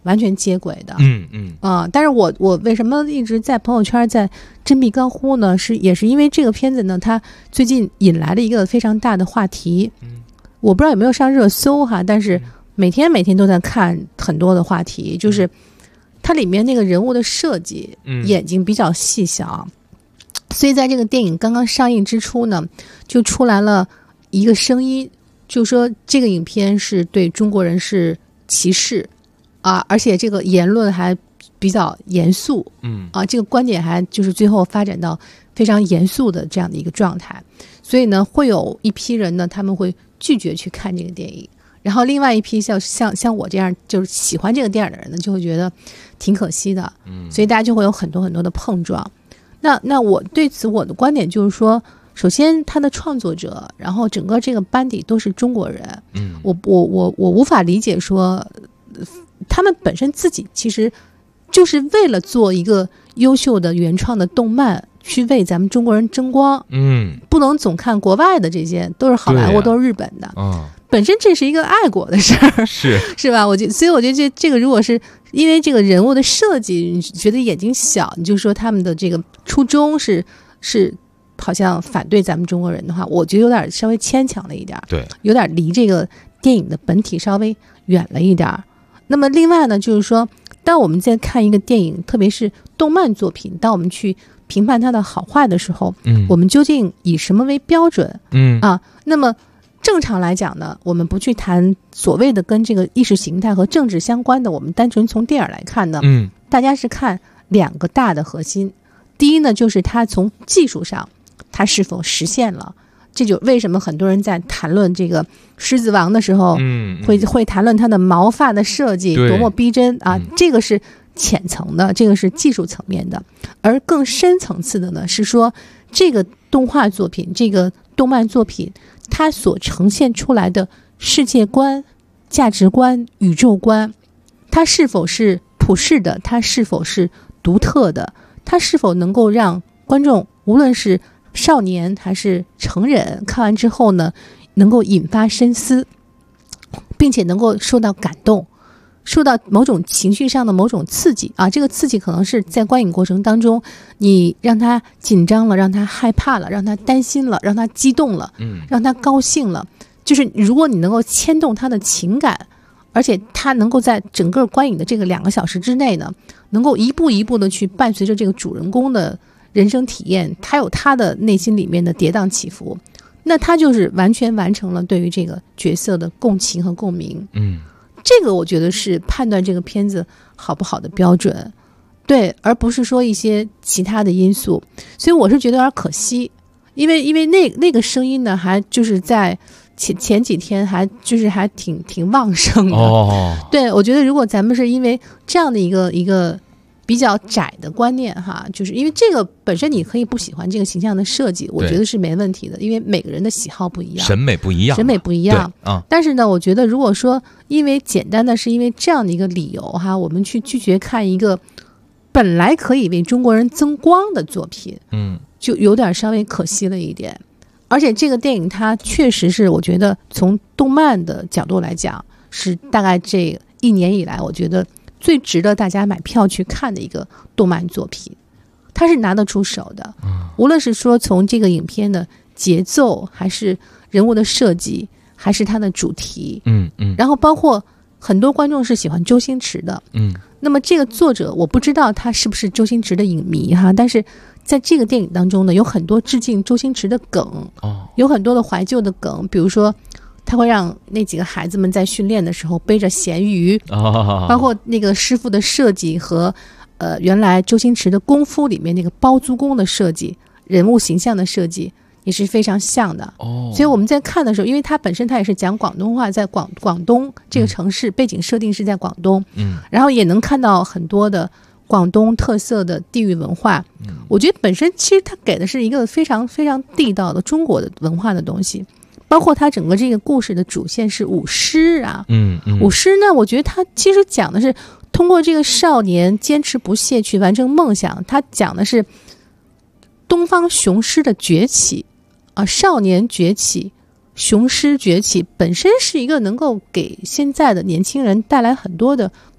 完全接轨的。但是我为什么一直在朋友圈在振臂高呼呢？也是因为这个片子呢，它最近引来了一个非常大的话题。我不知道有没有上热搜哈，但是每天都在看很多的话题，就是它里面那个人物的设计，眼睛比较细小，所以在这个电影刚刚上映之初呢，就出来了一个声音，就说这个影片是对中国人是歧视啊，而且这个言论还比较严肃，这个观点还就是最后发展到非常严肃的这样的一个状态，所以呢，会有一批人呢，他们会拒绝去看这个电影，然后另外一批像我这样就是喜欢这个电影的人呢，就会觉得挺可惜的，所以大家就会有很多很多的碰撞。那我对此我的观点就是说，首先他的创作者，然后整个这个班底都是中国人，我无法理解说他们本身自己其实就是为了做一个优秀的原创的动漫，去为咱们中国人争光，不能总看国外的这些都是好莱坞，都是日本的，本身这是一个爱国的事儿，是吧？所以我觉得这个如果是因为这个人物的设计，你觉得眼睛小，你就说他们的这个初衷是好像反对咱们中国人的话，我觉得有点稍微牵强了一点，对，有点离这个电影的本体稍微远了一点。那么另外呢，就是说，当我们在看一个电影，特别是动漫作品，当我们去评判它的好坏的时候，我们究竟以什么为标准？那么正常来讲呢，我们不去谈所谓的跟这个意识形态和政治相关的，我们单纯从电影来看呢，大家是看两个大的核心。第一呢，就是它从技术上它是否实现了，这就为什么很多人在谈论这个狮子王的时候，会谈论它的毛发的设计多么逼真啊，这个是浅层的，这个是技术层面的。而更深层次的呢，是说这个动画作品，这个动漫作品，它所呈现出来的世界观、价值观、宇宙观，它是否是普世的，它是否是独特的，它是否能够让观众无论是少年还是成人看完之后呢，能够引发深思，并且能够受到感动，受到某种情绪上的某种刺激啊，这个刺激可能是在观影过程当中，你让他紧张了，让他害怕了，让他担心了，让他激动了，让他高兴了，就是如果你能够牵动他的情感，而且他能够在整个观影的这个2个小时之内呢，能够一步一步的去伴随着这个主人公的人生体验，他有他的内心里面的跌宕起伏，那他就是完全完成了对于这个角色的共情和共鸣。这个我觉得是判断这个片子好不好的标准，对，而不是说一些其他的因素。所以我是觉得有点可惜，因为那个声音呢，还就是在前几天还挺旺盛的。对，我觉得如果咱们是因为这样的一个比较窄的观念哈，就是因为这个本身你可以不喜欢这个形象的设计，我觉得是没问题的，因为每个人的喜好不一样， 审美不一样。 但是呢，我觉得如果说因为简单的是因为这样的一个理由哈，我们去拒绝看一个本来可以为中国人增光的作品，就有点稍微可惜了一点。而且这个电影它确实是我觉得从动漫的角度来讲，是大概这1年以来我觉得最值得大家买票去看的一个动漫作品，它是拿得出手的。无论是说从这个影片的节奏，还是人物的设计，还是它的主题，然后包括很多观众是喜欢周星驰的，那么这个作者我不知道他是不是周星驰的影迷哈，但是在这个电影当中呢，有很多致敬周星驰的梗，有很多的怀旧的梗，比如说他会让那几个孩子们在训练的时候背着咸鱼，包括那个师傅的设计和原来周星驰的功夫里面那个包租公的设计，人物形象的设计也是非常像的。所以我们在看的时候，因为他本身他也是讲广东话，在广东这个城市背景设定是在广东，然后也能看到很多的广东特色的地域文化。我觉得本身其实他给的是一个非常非常地道的中国的文化的东西，包括他整个这个故事的主线是舞狮啊，舞狮呢，我觉得他其实讲的是通过这个少年坚持不懈去完成梦想，他讲的是东方雄狮的崛起啊，少年崛起，雄狮崛起，本身是一个能够给现在的年轻人带来很多的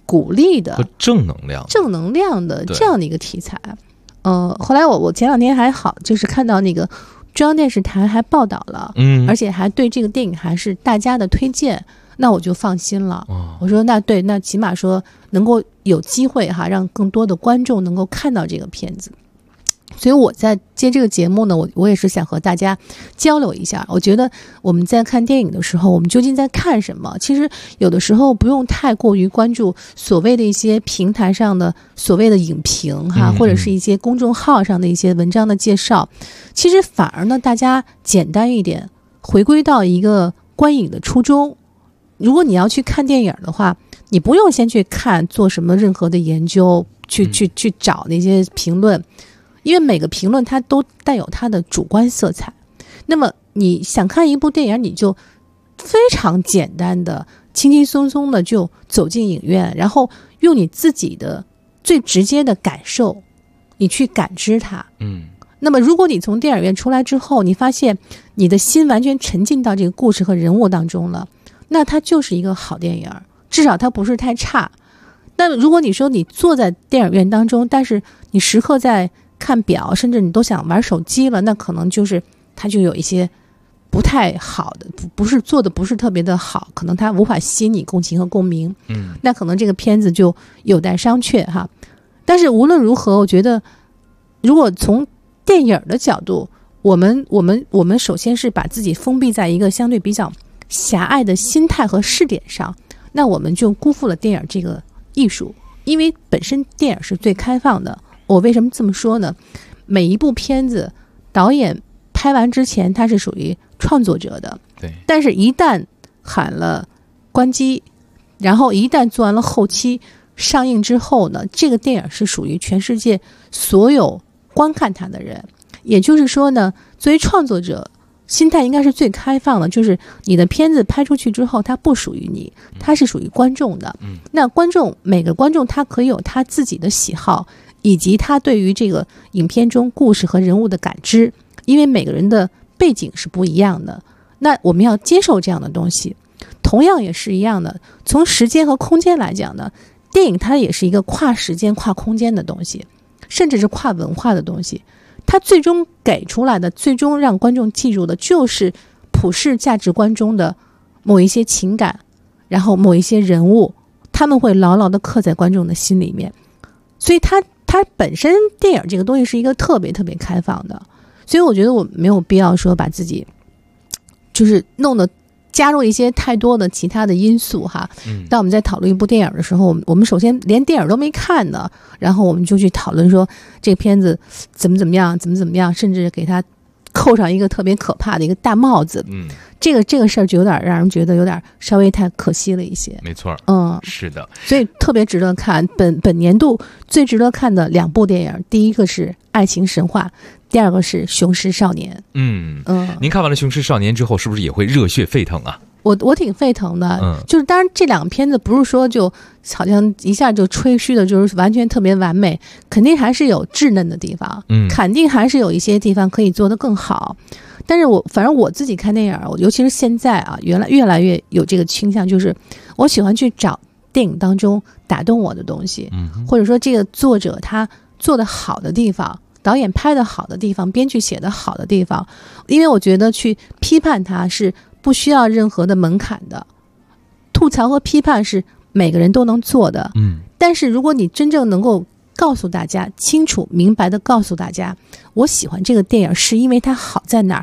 鼓励的和正能量的这样的一个题材。后来我前2天还好，就是看到那个中央电视台还报道了，而且还对这个电影还是大家的推荐，那我就放心了。我说那起码说能够有机会让更多的观众能够看到这个片子。所以我在接这个节目呢，我也是想和大家交流一下。我觉得我们在看电影的时候，我们究竟在看什么？其实有的时候不用太过于关注所谓的一些平台上的所谓的影评或者是一些公众号上的一些文章的介绍。其实反而呢，大家简单一点，回归到一个观影的初衷。如果你要去看电影的话，你不用先去看做什么任何的研究，去找那些评论。因为每个评论它都带有它的主观色彩，那么你想看一部电影，你就非常简单的轻轻松松的就走进影院，然后用你自己的最直接的感受你去感知它。那么如果你从电影院出来之后，你发现你的心完全沉浸到这个故事和人物当中了，那它就是一个好电影，至少它不是太差。那如果你说你坐在电影院当中，但是你时刻在看表，甚至你都想玩手机了，那可能就是它就有一些不太好的，不是做的不是特别的好，可能它无法吸引你共情和共鸣。那可能这个片子就有待商榷哈。但是无论如何，我觉得如果从电影的角度，我们首先是把自己封闭在一个相对比较狭隘的心态和视点上，那我们就辜负了电影这个艺术。因为本身电影是最开放的。我为什么这么说呢？每一部片子导演拍完之前他是属于创作者的， 对。 但是一旦喊了关机，然后一旦做完了后期上映之后呢，这个电影是属于全世界所有观看它的人。也就是说呢，作为创作者心态应该是最开放的，就是你的片子拍出去之后它不属于你，它是属于观众的。那每个观众他可以有他自己的喜好，以及他对于这个影片中故事和人物的感知，因为每个人的背景是不一样的，那我们要接受这样的东西。同样也是一样的，从时间和空间来讲呢，电影它也是一个跨时间跨空间的东西，甚至是跨文化的东西。它最终给出来的，最终让观众记住的就是普世价值观中的某一些情感，然后某一些人物，他们会牢牢地刻在观众的心里面。所以它本身电影这个东西是一个特别特别开放的，所以我觉得我没有必要说把自己就是弄得加入一些太多的其他的因素哈。当我们在讨论一部电影的时候，我们首先连电影都没看呢，然后我们就去讨论说这个片子怎么样，甚至给它扣上一个特别可怕的一个大帽子。这个事儿就有点让人觉得有点稍微太可惜了一些。 没错，是的， 所以特别值得看。本年度最值得看的2部电影，第一个是《爱情神话》，第二个是《雄狮少年》。 您看完了《雄狮少年》之后，是不是也会热血沸腾啊？ 我挺沸腾的，就是当然这2个片子不是说就好像一下就吹嘘的，就是完全特别完美，肯定还是有稚嫩的地方，肯定还是有一些地方可以做得更好。但是反正我自己看电影，尤其是现在啊，越来越有这个倾向，就是我喜欢去找电影当中打动我的东西，或者说这个作者他做得好的地方，导演拍得好的地方，编剧写得好的地方。因为我觉得去批判它是不需要任何的门槛的，吐槽和批判是每个人都能做的。但是如果你真正能够告诉大家，清楚明白的告诉大家，我喜欢这个电影是因为它好在哪儿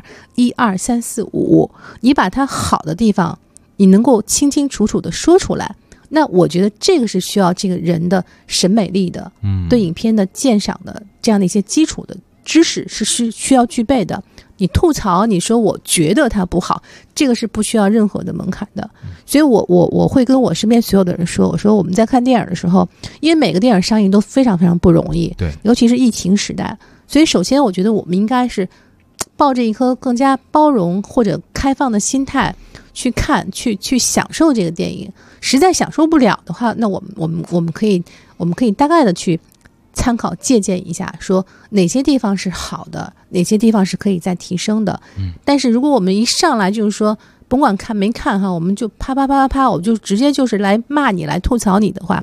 ，1、2、3、4、5，你把它好的地方你能够清清楚楚的说出来，那我觉得这个是需要这个人的审美力的，对影片的鉴赏的这样的一些基础的知识是需要具备的。你吐槽，你说我觉得它不好，这个是不需要任何的门槛的。所以我会跟我身边所有的人说，我说我们在看电影的时候，因为每个电影上映都非常非常不容易， 对， 尤其是疫情时代，所以首先我觉得我们应该是抱着一颗更加包容或者开放的心态去看，去享受这个电影。实在享受不了的话，那我们可以大概的去参考借鉴一下，说哪些地方是好的，哪些地方是可以再提升的。但是如果我们一上来就是说甭管看没看哈，我们就啪，我就直接就是来骂你，来吐槽你的话，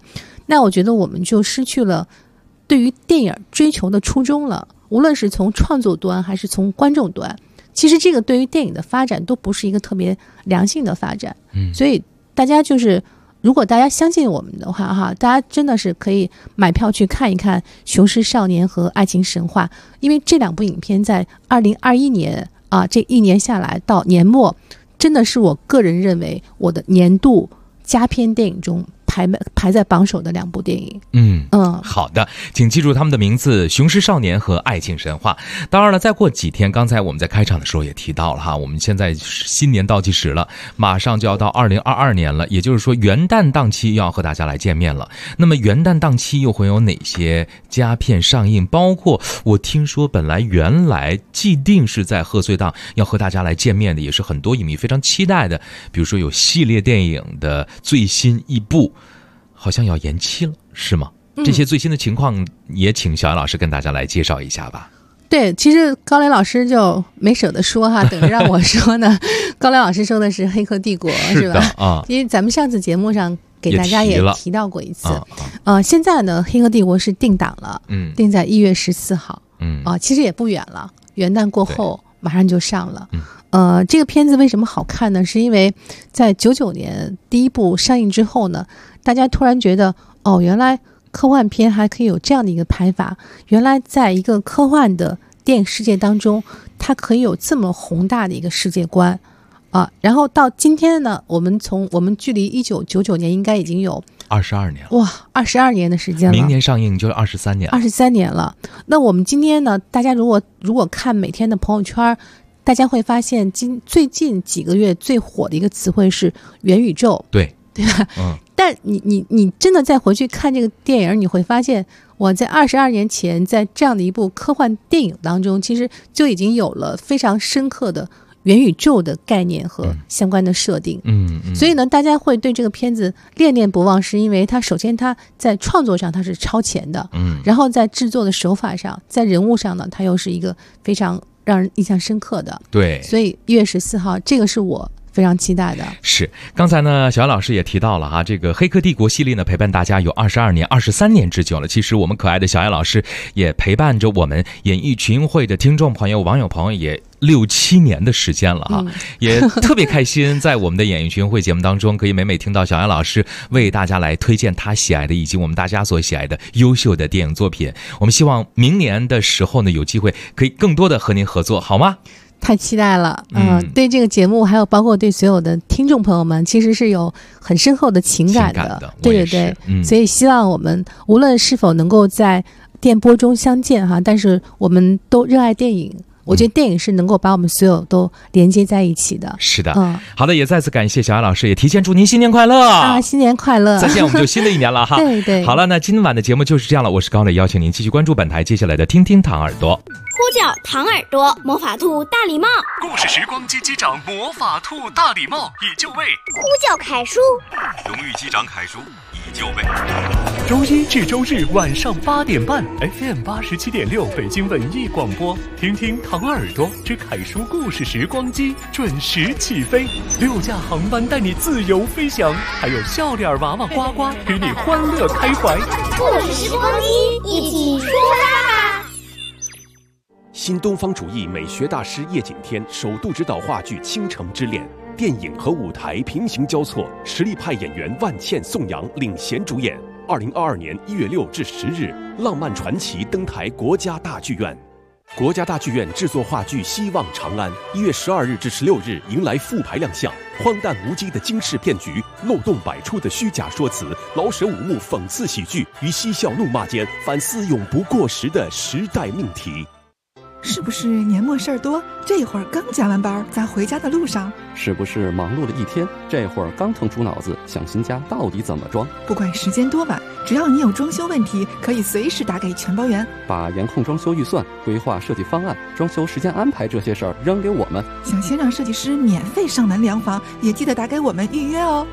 那我觉得我们就失去了对于电影追求的初衷了，无论是从创作端还是从观众端，其实这个对于电影的发展都不是一个特别良性的发展。所以大家就是如果大家相信我们的话哈，大家真的是可以买票去看一看《雄狮少年》和《爱情神话》，因为这两部影片在2021年这一年下来到年末，真的是我个人认为我的年度佳片电影中排在榜首的两部电影。 好的，请记住他们的名字：《雄狮少年》和《爱情神话》。当然了，再过几天，刚才我们在开场的时候也提到了哈，我们现在新年倒计时了，马上就要到2022年了，也就是说元旦档期要和大家来见面了。那么元旦档期又会有哪些佳片上映？包括我听说原来既定是在贺岁档要和大家来见面的，也是很多影迷非常期待的，比如说有系列电影的最新一部好像要延期了，是吗？这些最新的情况也请小杨老师跟大家来介绍一下吧。 对，其实高磊老师就没舍得说哈，等着让我说呢。高磊老师说的是《黑客帝国》是吧？因为咱们上次节目上给大家也提到过一次。现在呢，《黑客帝国》是定档了，定在1月14号。其实也不远了，元旦过后马上就上了。这个片子为什么好看呢？是因为在99年第一部上映之后呢，大家突然觉得原来科幻片还可以有这样的一个拍法，原来在一个科幻的电影世界当中，它可以有这么宏大的一个世界观然后到今天呢，我们距离1999年应该已经有 22年了， 哇，22年的时间了， 明年上映就是23年了。 那我们今天呢，大家如果看每天的朋友圈，大家会发现最近几个月最火的一个词汇是元宇宙，对吧？但你真的再回去看这个电影，你会发现我在22年前，在这样的一部科幻电影当中，其实就已经有了非常深刻的元宇宙的概念和相关的设定。所以呢，大家会对这个片子恋恋不忘，是因为它首先它在创作上它是超前的，然后在制作的手法上，在人物上呢，它又是一个非常让人印象深刻的。对，所以1月14号这个是我非常期待的。 是，刚才呢小杨老师也提到了哈，这个黑客帝国系列呢陪伴大家有22年23年之久了。其实我们可爱的小杨老师也陪伴着我们演艺群英会的听众朋友网友朋友也6、7年的时间了哈，也特别开心在我们的演艺群英会节目当中可以每每听到小杨老师为大家来推荐他喜爱的以及我们大家所喜爱的优秀的电影作品。我们希望明年的时候呢有机会可以更多的和您合作，好吗？ 太期待了，对这个节目还有包括对所有的听众朋友们其实是有很深厚的情感的，对，所以希望我们无论是否能够在电波中相见哈，但是我们都热爱电影，我觉得电影是能够把我们所有都连接在一起的。 是的，好的，也再次感谢小杨老师，也提前祝您新年快乐新年快乐！ 再见，我们就新的一年了哈。 对， 好了，那今晚的节目就是这样了，我是高磊，邀请您继续关注本台接下来的听听糖耳朵。 呼叫糖耳朵，魔法兔大礼帽， 故事时光机机长魔法兔大礼帽已就位。 呼叫凯叔， 荣誉机长凯叔已就位。周一至周日晚上8点半 FM 87.6北京文艺广播，听听糖耳朵之凯叔故事时光机准时起飞，6架航班带你自由飞翔，还有笑脸娃娃呱呱与你欢乐开怀。 故事时光机一起出发吧！ 新东方主义美学大师叶锦添首度执导话剧《倾城之恋》，电影和舞台平行交错，实力派演员万茜、宋阳领衔主演。2022年1月6至10日，浪漫传奇登台国家大剧院。国家大剧院制作话剧《希望长安》，1月12日至16日迎来复排亮相。荒诞无稽的惊世骗局，漏洞百出的虚假说辞，老舍五幕讽刺喜剧与嬉笑怒骂间反思永不过时的时代命题。 是不是年末事儿多？这会儿刚加完班，咱回家的路上。 是不是忙碌了一天？这会儿刚腾出脑子想新家到底怎么装？ 不管时间多晚，只要你有装修问题，可以随时打给全包员。 把严控装修预算、规划设计方案、装修时间安排这些事儿扔给我们。 想先让设计师免费上门量房，也记得打给我们预约哦。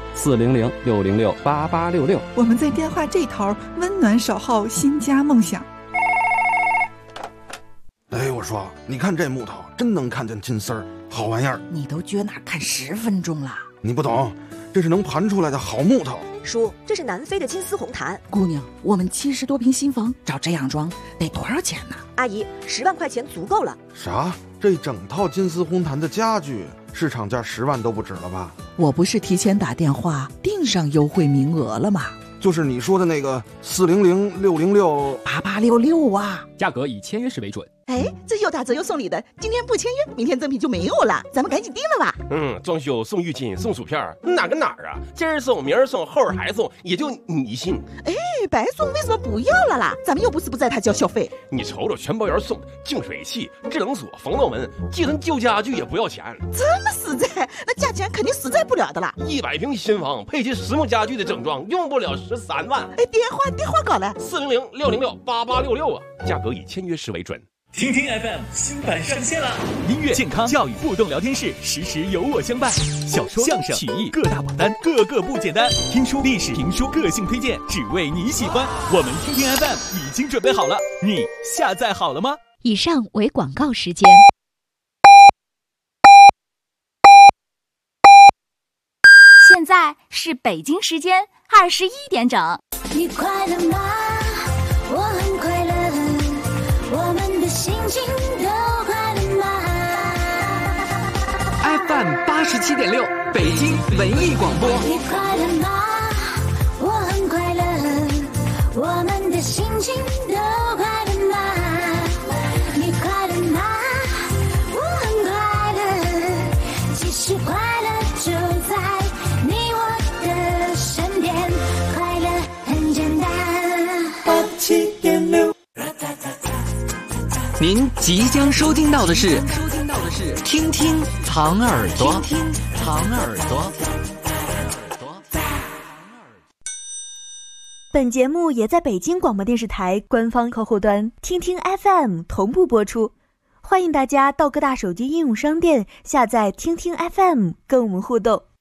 400-606-8866， 我们在电话这头温暖守候新家梦想。 哎，我说，你看这木头真能看见金丝儿，好玩意儿。 你都撅哪看10分钟了？ 你不懂， 这是能盘出来的好木头。 叔，这是南非的金丝红檀。 姑娘，我们70多平新房，照这样装得多少钱呢？ 阿姨，10万块钱足够了。 啥？这整套金丝红檀的家具，市场价10万都不止了吧？ 我不是提前打电话订上优惠名额了吗？ 就是你说的那个400-606-8866啊， 价格以签约时为准。 哎，这又打折又送礼的，今天不签约，明天赠品就没有了，咱们赶紧订了吧。 装修送浴巾送薯片，哪跟哪儿啊？今儿送明儿送后儿还送，也就你信。 哎，白送为什么不要了啦？咱们又不是不在他交小费。 你瞅瞅全包员送的净水器、制冷锁、防盗门，寄存旧家具也不要钱， 这么实在，那价钱肯定实在不了的啦。 100平新房配齐实木家具的整装，用不了13万。 哎，电话搞来 400-606-8866啊，价格以签约时为准。 听听 FM 新版上线了，音乐、健康、教育、互动聊天室，时时有我相伴。小说、相声、曲艺各大榜单，个个不简单。听书、历史、评书，个性推荐，只为你喜欢。我们听听 FM 已经准备好了，你下载好了吗？ 以上为广告时间。 现在是北京时间21点整。 你快乐吗？我很快乐。我们的心情都快乐吗 ？FM 87.6，北京文艺广播。 你快乐吗？我很快乐。我们的心情都快乐吗？你快乐吗？我很快乐。其实快乐就在你我的身边，快乐很简单。87.6。 您即将收听到的是听听藏耳朵，听听藏耳朵。 本节目也在北京广播电视台官方客户端听听 FM 同步播出，欢迎大家到各大手机应用商店下载听听 FM 跟我们互动。